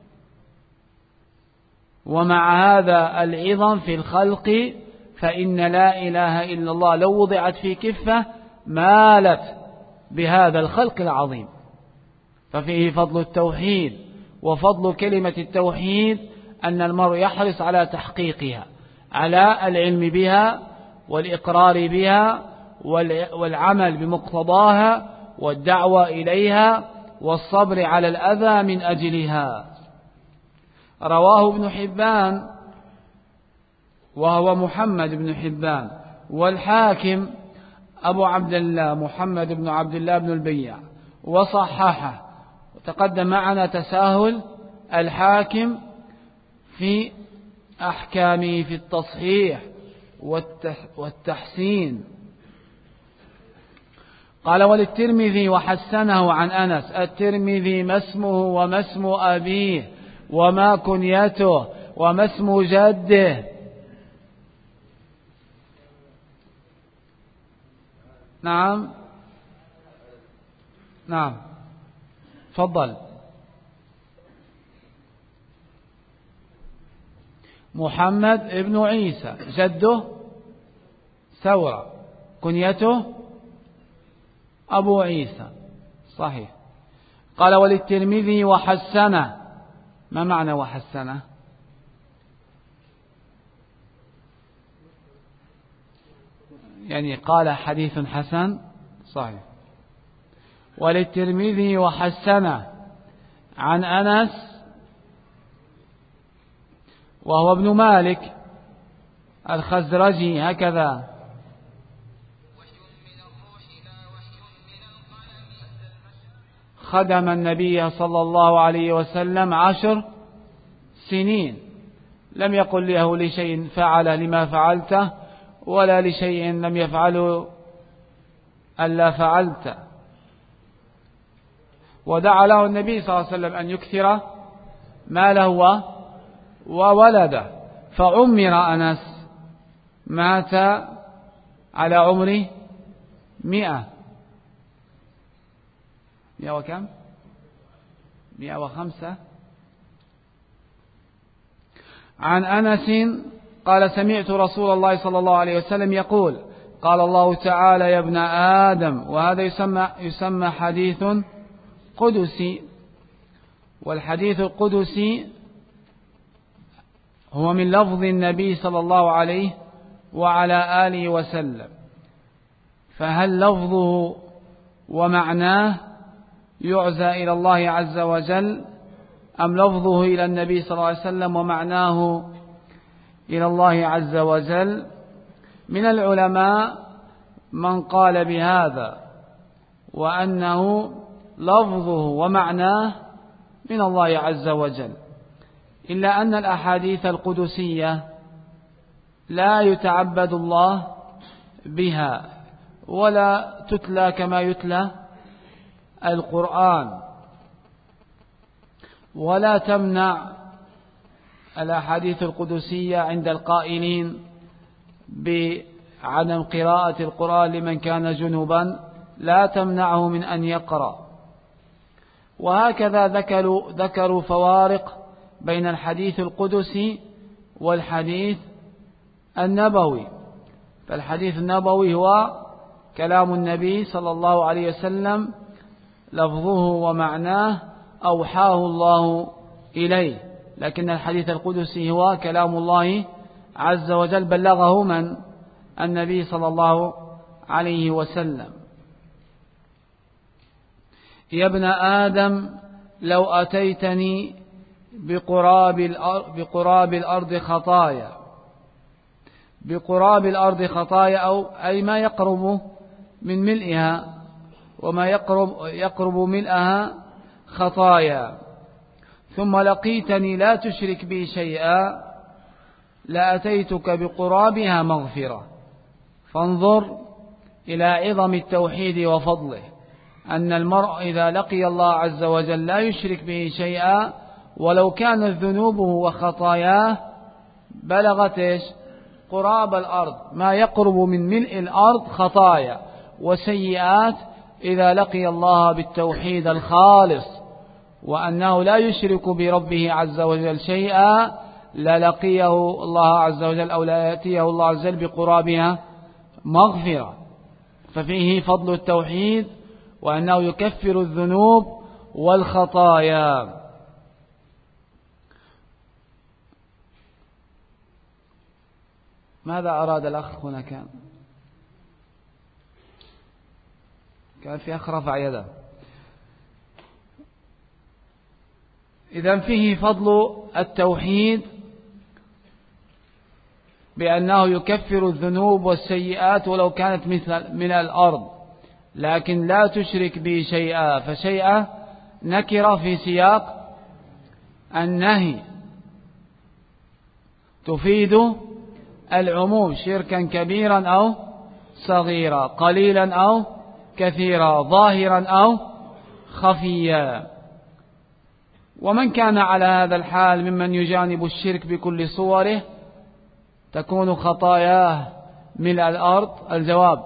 ومع هذا العظم في الخلق فإن لا إله إلا الله لو وضعت في كفة مالت بهذا الخلق العظيم. ففيه فضل التوحيد، وفضل كلمة التوحيد أن المرء يحرص على تحقيقها، على العلم بها والإقرار بها والعمل بمقتضاها والدعوة إليها والصبر على الأذى من أجلها. رواه ابن حبان وهو محمد بن حبان، والحاكم أبو عبد الله محمد بن عبد الله بن البيع، وصححه. وتقدم معنا تساهل الحاكم في أحكامه في التصحيح والتحسين. قال وللترمذي وحسنه عن أنس. الترمذي ما اسمه وما اسم أبيه وما كنيته وما اسم جده. نعم تفضل. محمد ابن عيسى، جده ثورة، كنيته أبو عيسى، صحيح. قال وللترمذي وحسنه. ما معنى وحسنه؟ يعني قال حديث حسن، صحيح. وللترمذي وحسنه عن أنس وهو ابن مالك الخزرجي هكذا. خدم النبي صلى الله عليه وسلم 10 سنين، لم يقل له لشيء فعل لما فعلته ولا لشيء لم يفعله ألا فعلته. ودعا له النبي صلى الله عليه وسلم أن يكثر ماله وولده، فعمر أنس، مات على عمر 100 وكم؟ 105. عن أنس قال سمعت رسول الله صلى الله عليه وسلم يقول قال الله تعالى يا ابن آدم. وهذا يسمى حديث قدسي. والحديث القدسي هو من لفظ النبي صلى الله عليه وعلى آله وسلم. فهل لفظه ومعناه يعزى إلى الله عز وجل أم لفظه إلى النبي صلى الله عليه وسلم ومعناه إلى الله عز وجل؟ من العلماء من قال بهذا وأنه لفظه ومعناه من الله عز وجل، إلا أن الأحاديث القدسية لا يتعبد الله بها ولا تتلى كما يتلى القرآن، ولا تمنع الأحاديث القدسية عند القائلين بعدم قراءة القرآن لمن كان جنبا لا تمنعه من أن يقرأ. وهكذا ذكروا فوارق بين الحديث القدسي والحديث النبوي. فالحديث النبوي هو كلام النبي صلى الله عليه وسلم لفظه ومعناه أوحاه الله إليه، لكن الحديث القدسي هو كلام الله عز وجل بلغه من؟ النبي صلى الله عليه وسلم. يا ابن آدم لو أتيتني بقراب الأرض خطايا، بقراب الأرض خطايا أو أي ما يقرب من ملئها، وما يقرب ملئها خطايا، ثم لقيتني لا تشرك بي شيئا لأتيتك بقرابها مغفرة. فانظر إلى عظم التوحيد وفضله، أن المرء إذا لقي الله عز وجل لا يشرك به شيئا ولو كانت ذنوبه وخطاياه بلغت قراب الأرض، ما يقرب من ملء الأرض خطايا وسيئات، إذا لقي الله بالتوحيد الخالص وأنه لا يشرك بربه عز وجل شيئا للقيه الله عز وجل أو لا يأتيه الله عز وجل بقرابها مغفرة. ففيه فضل التوحيد وأنه يكفر الذنوب والخطايا. ماذا أراد الأخ هنا؟ كان في أخ رفع يده. إذن فيه فضل التوحيد بأنه يكفر الذنوب والسيئات ولو كانت مثل من الأرض، لكن لا تشرك به شيئا، فشيئا نكر في سياق النهي تفيد العموم، شركا كبيرا أو صغيرا، قليلا أو كثيرا، ظاهرا أو خفيا. ومن كان على هذا الحال ممن يجانب الشرك بكل صوره تكون خطاياه ملء الأرض؟ الجواب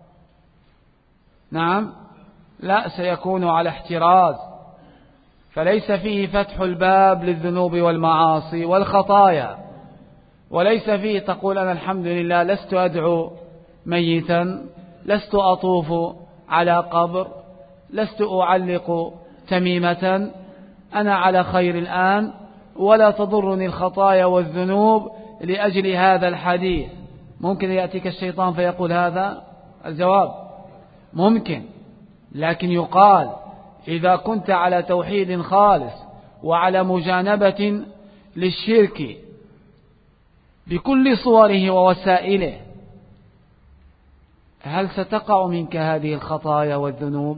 نعم، لا، سيكون على احتراز، فليس فيه فتح الباب للذنوب والمعاصي والخطايا، وليس فيه تقول أنا الحمد لله لست أدعو ميتا، لست أطوف على قبر، لست أعلق تميمة، أنا على خير الآن ولا تضرني الخطايا والذنوب لأجل هذا الحديث. ممكن يأتيك الشيطان فيقول هذا؟ الجواب ممكن، لكن يقال إذا كنت على توحيد خالص وعلى مجانبة للشرك بكل صوره ووسائله، هل ستقع منك هذه الخطايا والذنوب؟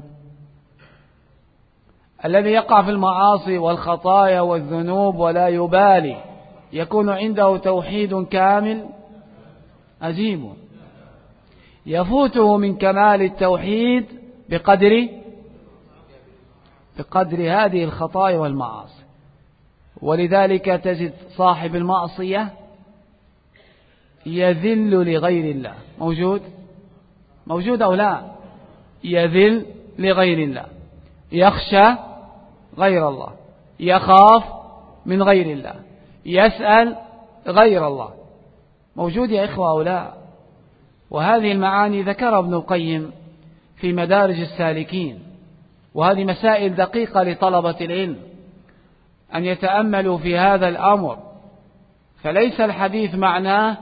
الذي يقع في المعاصي والخطايا والذنوب ولا يبالي يكون عنده توحيد كامل؟ عجيب، يفوته من كمال التوحيد بقدر هذه الخطايا والمعاصي. ولذلك تجد صاحب المعصية يذل لغير الله، موجود أو لا؟ يذل لغير الله، يخشى غير الله، يخاف من غير الله، يسأل غير الله. موجود يا إخوة أو لا؟ وهذه المعاني ذكرها ابن القيم في مدارج السالكين، وهذه مسائل دقيقة لطلبة العلم أن يتأملوا في هذا الأمر. فليس الحديث معناه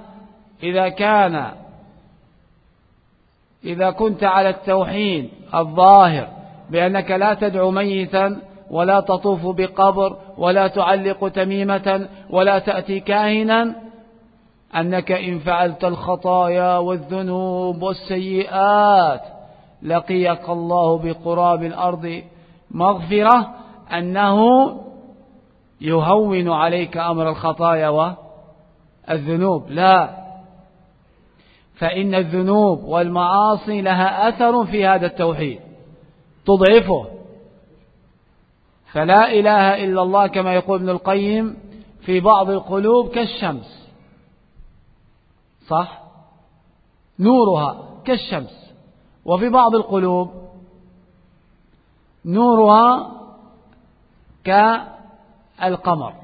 إذا كنت على التوحيد الظاهر بأنك لا تدعو ميتا ولا تطوف بقبر ولا تعلق تميمة ولا تأتي كاهنا، أنك إن فعلت الخطايا والذنوب والسيئات لقيك الله بقراب الأرض مغفرة، أنه يهون عليك أمر الخطايا والذنوب. لا، فإن الذنوب والمعاصي لها أثر في هذا التوحيد تضعفه. فلا إله إلا الله كما يقول ابن القيم في بعض القلوب كالشمس، صح؟ نورها كالشمس. وفي بعض القلوب نورها كالقمر،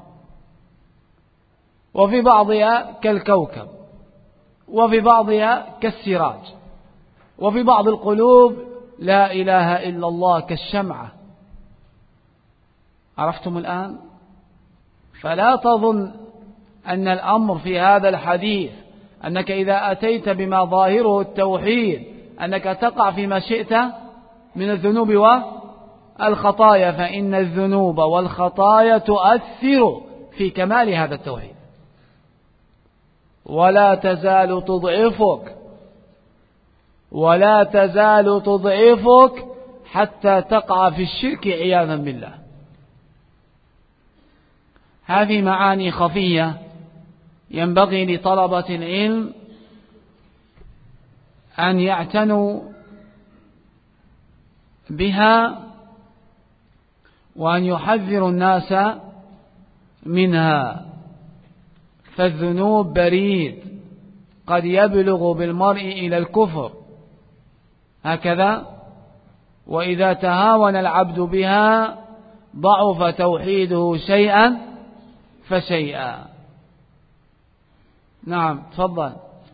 وفي بعضها كالكوكب، وفي بعضها كالسراج. وفي بعض القلوب لا إله إلا الله كالشمعة. عرفتم الآن؟ فلا تظن أن الأمر في هذا الحديث أنك إذا أتيت بما ظاهره التوحيد أنك تقع فيما شئت من الذنوب والخطايا، فإن الذنوب والخطايا تؤثر في كمال هذا التوحيد، ولا تزال تضعفك حتى تقع في الشرك عياذا بالله. هذه معاني خفية ينبغي لطلبة العلم أن يعتنوا بها وأن يحذروا الناس منها. فالذنوب بريد قد يبلغ بالمرء إلى الكفر هكذا، وإذا تهاون العبد بها ضعف توحيده شيئا فشيئا. نعم تفضل.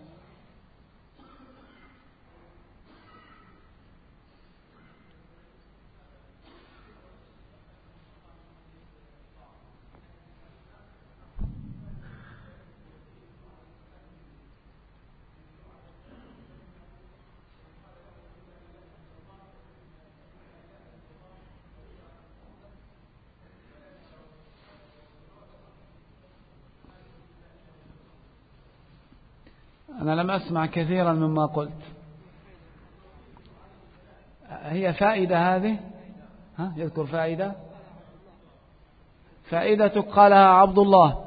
أنا لم أسمع كثيرا مما قلت. هي فائدة هذه؟ يذكر فائدة قالها عبد الله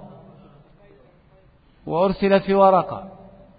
وأرسلت في ورقة.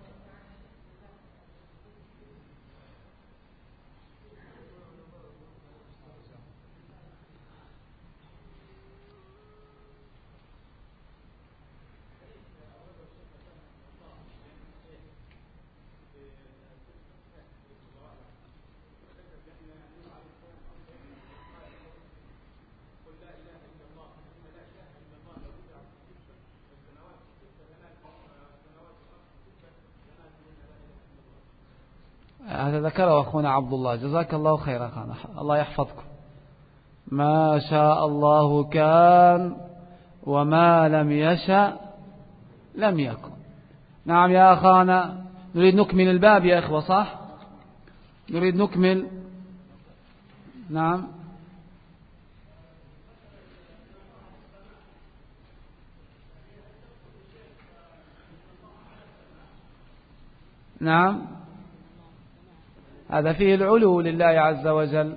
هذا ذكره أخونا عبد الله، جزاك الله خيرا أخانا، الله يحفظكم. ما شاء الله كان وما لم يشأ لم يكن. نعم يا أخانا، نريد نكمل الباب يا إخوة، صح؟ نريد نكمل. نعم نعم، هذا فيه العلو لله عز وجل.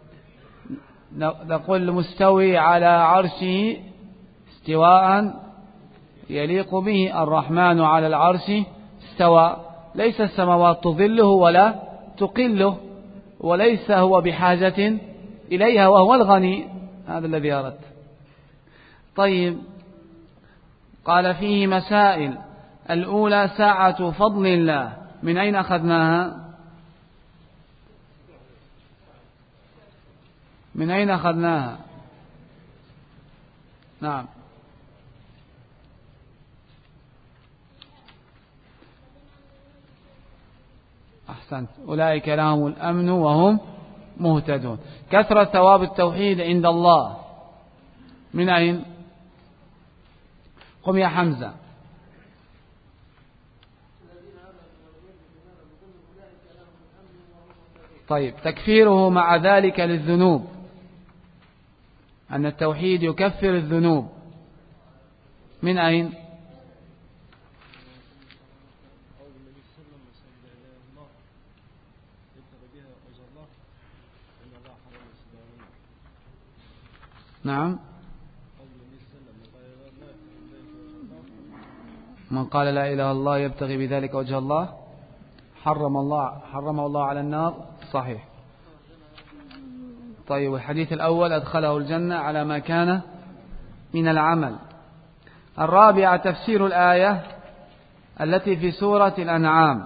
نقول مستوي على عرشه استواء يليق به. الرحمن على العرش استوى، ليس السماوات تظله ولا تقله، وليس هو بحاجة إليها وهو الغني. هذا الذي أردت. طيب، قال فيه مسائل. الأولى ساعة فضل الله، من أين أخذناها؟ من أين أخذناها؟ نعم أحسنت. أولئك لهم الأمن وهم مهتدون. كثرة ثواب التوحيد عند الله، من أين؟ قم يا حمزة. طيب، تكفيره مع ذلك للذنوب، أن التوحيد يكفر الذنوب، من أين؟ نعم، من قال لا إله إلا الله يبتغي بذلك وجه الله حرمه الله على النار، صحيح. طيب، الحديث الأول أدخله الجنة على ما كان من العمل. الرابعة تفسير الآية التي في سورة الأنعام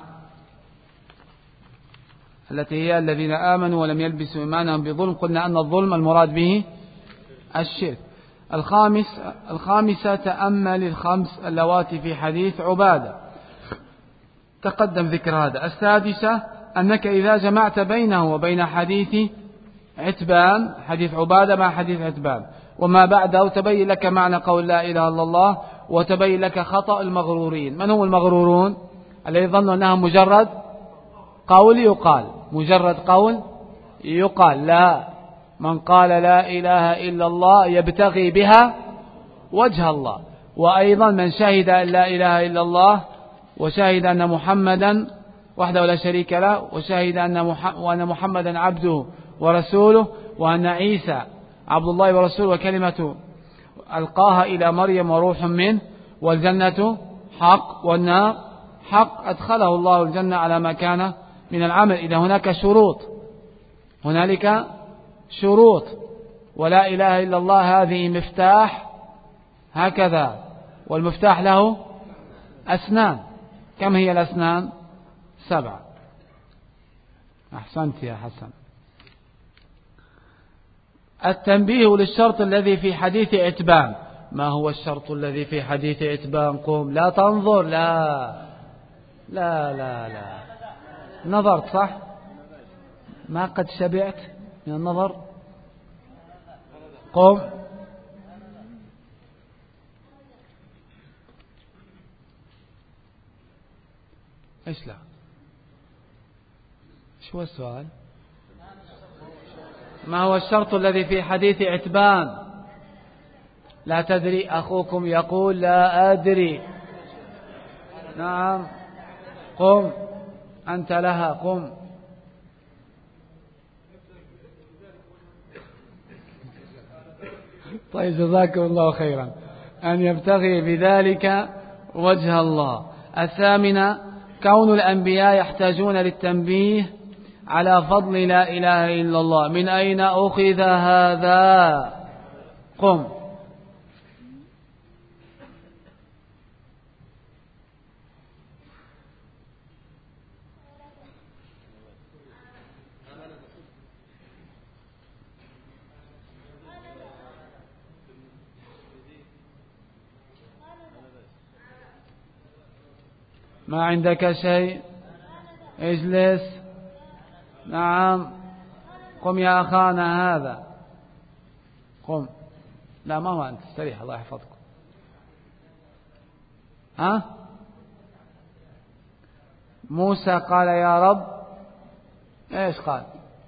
التي هي الذين آمنوا ولم يلبسوا إيمانهم بظلم. قلنا أن الظلم المراد به الشرك. الخامسة تأمل الخمس اللواتي في حديث عبادة، تقدم ذكر هذا. السادسة أنك إذا جمعت بينه وبين حديث عتبان، حديث عبادة مع حديث عتبان وما بعده، تبين لك معنى قول لا إله إلا الله، وتبين لك خطأ المغرورين. من هم المغرورون؟ الذي ظنوا أنها مجرد قول يقال، مجرد قول يقال. لا، من قال لا إله إلا الله يبتغي بها وجه الله. وأيضا من شهد أن لا إله إلا الله وشهد أن محمدا وحده لا شريك له، وشهد أن محمدا عبده ورسوله، وأن عيسى عبد الله ورسوله وكلمته ألقاها إلى مريم وروح منه، والجنة حق والنار حق، أدخله الله الجنة على ما كان من العمل. إذا هناك شروط، هنالك شروط. ولا إله إلا الله هذه مفتاح هكذا، والمفتاح له أسنان. كم هي الأسنان؟ 7. أحسنت يا حسن. التنبيه للشرط الذي في حديث عتبان. ما هو الشرط الذي في حديث عتبان؟ قم، لا تنظر، لا لا لا لا، نظرت صح؟ ما قد شبعت من النظر؟ قم. ايش لا؟ شو السؤال؟ ما هو الشرط الذي في حديث عتبان؟ لا تدري. أخوكم يقول لا أدري. نعم، قم أنت لها، قم. طيب جزاكم الله خيرا. أن يبتغي بذلك وجه الله. الثامنة كون الأنبياء يحتاجون للتنبيه على فضل لا إله إلا الله. من أين أخذ هذا؟ قم. ما عندك شيء؟ اجلس. نعم، قم يا أخانا هذا، قم. لا، ما هو أنت، استريح الله يحفظكم. ها؟ موسى قال يا رب ايش قال؟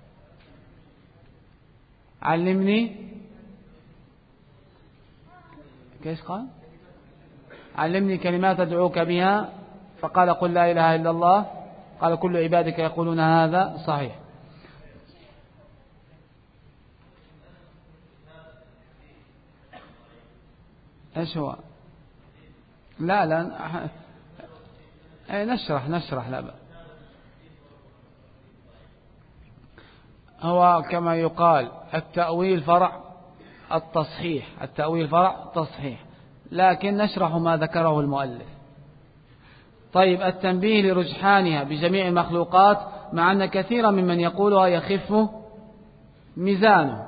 علمني. كيف قال؟ علمني كلمات أدعوك بها. فقال قل لا إله إلا الله. قال كل عبادك يقولون هذا. صحيح. ايش هو؟ لا لا، نشرح لا بأس. هو كما يقال التأويل فرع التصحيح، التأويل فرع تصحيح، لكن نشرح ما ذكره المؤلف. طيب، التنبيه لرجحانها بجميع المخلوقات، مع أن كثيرا ممن يقولها يخف ميزانه.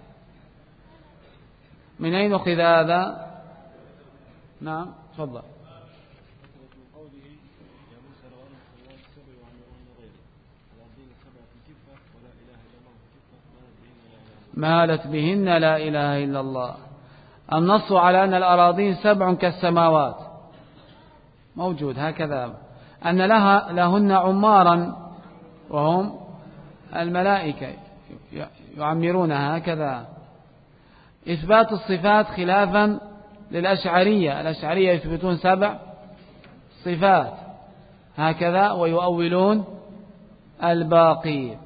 من أين أخذ هذا؟ نعم، تفضل. مالت بهن لا إله إلا الله. النص على أن الأراضين 7 كالسماوات موجود هكذا، أن لهن عمارا وهم الملائكة يعمرونها هكذا. إثبات الصفات خلافا للأشعرية. الأشعرية يثبتون 7 صفات هكذا ويؤولون الباقي.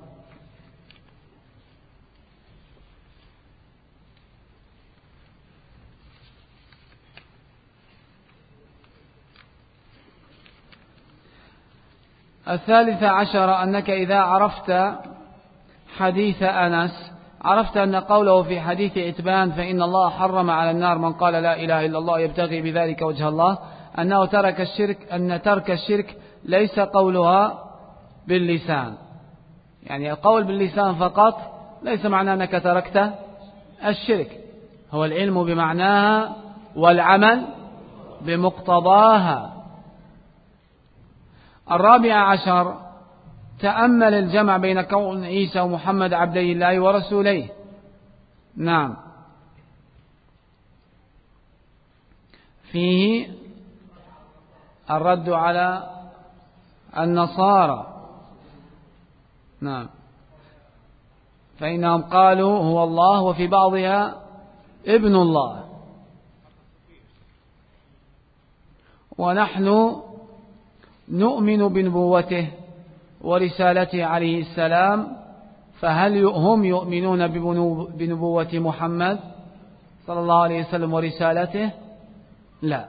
الثالثة عشر أنك إذا عرفت حديث أنس عرفت أن قوله في حديث إتبان فإن الله حرم على النار من قال لا إله إلا الله يبتغي بذلك وجه الله، أنه ترك الشرك ليس قولها باللسان، يعني القول باللسان فقط ليس معناه أنك تركت الشرك، هو العلم بمعناها والعمل بمقتضاها. 14 تأمل الجمع بين كون عيسى ومحمد عبدي الله ورسوليه. نعم، فيه الرد على النصارى. نعم، فإنهم قالوا هو الله وفي بعضها ابن الله، ونحن نؤمن بنبوته ورسالته عليه السلام، فهل هم يؤمنون بنبوة محمد صلى الله عليه وسلم ورسالته؟ لا.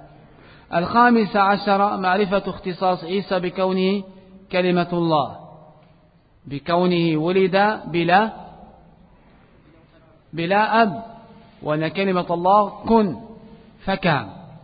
15 معرفة اختصاص عيسى بكونه كلمة الله، بكونه ولد بلا أب، وأن كلمة الله كن فكان.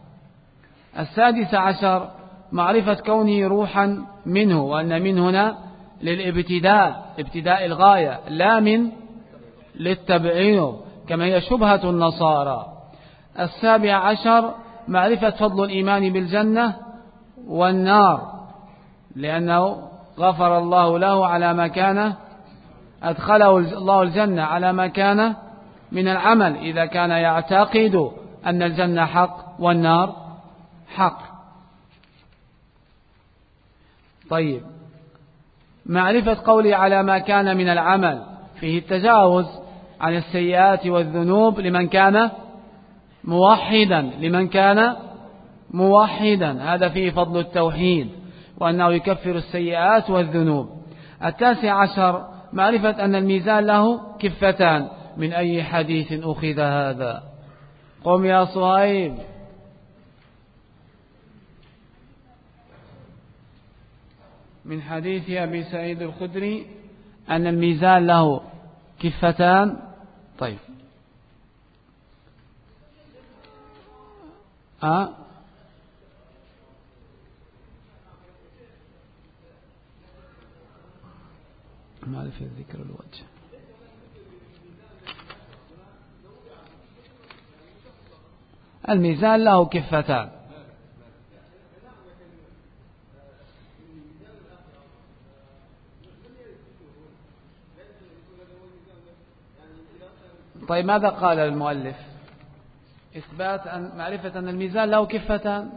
16 معرفة كونه روحا منه، وأن من هنا للابتداء، ابتداء الغاية، لا من للتبعيض كما هي شبهة النصارى. 17 معرفة فضل الإيمان بالجنة والنار، لأنه غفر الله له على ما كان، أدخله الله الجنة على ما كان من العمل، إذا كان يعتقد أن الجنة حق والنار حق. طيب، معرفة قولي على ما كان من العمل فيه التجاوز عن السيئات والذنوب لمن كان موحدا، هذا فيه فضل التوحيد، وأنه يكفر السيئات والذنوب. 19 معرفة أن الميزان له كفتان. من أي حديث أخذ هذا؟ قم يا صهيب. من حديث أبي سعيد الخدري أن الميزان له كفتان. طيب، معرفة ذكر الوجه. الميزان له كفتان. طيب، ماذا قال المؤلف؟ إثبات أن معرفة أن الميزان له كفتان.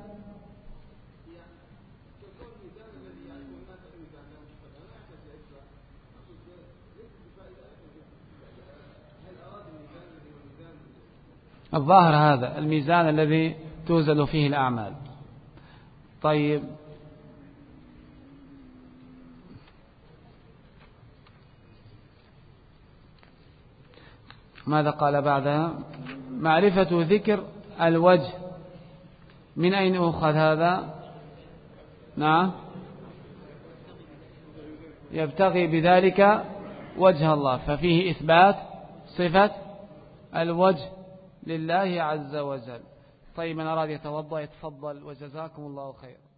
الظاهر هذا الميزان الذي توزن فيه الأعمال. طيب، ماذا قال بعدها؟ معرفة ذكر الوجه. من أين أخذ هذا؟ نعم، يبتغي بذلك وجه الله، ففيه إثبات صفة الوجه لله عز وجل. طيب، من أراد يتوضأ يتفضل، وجزاكم الله خير.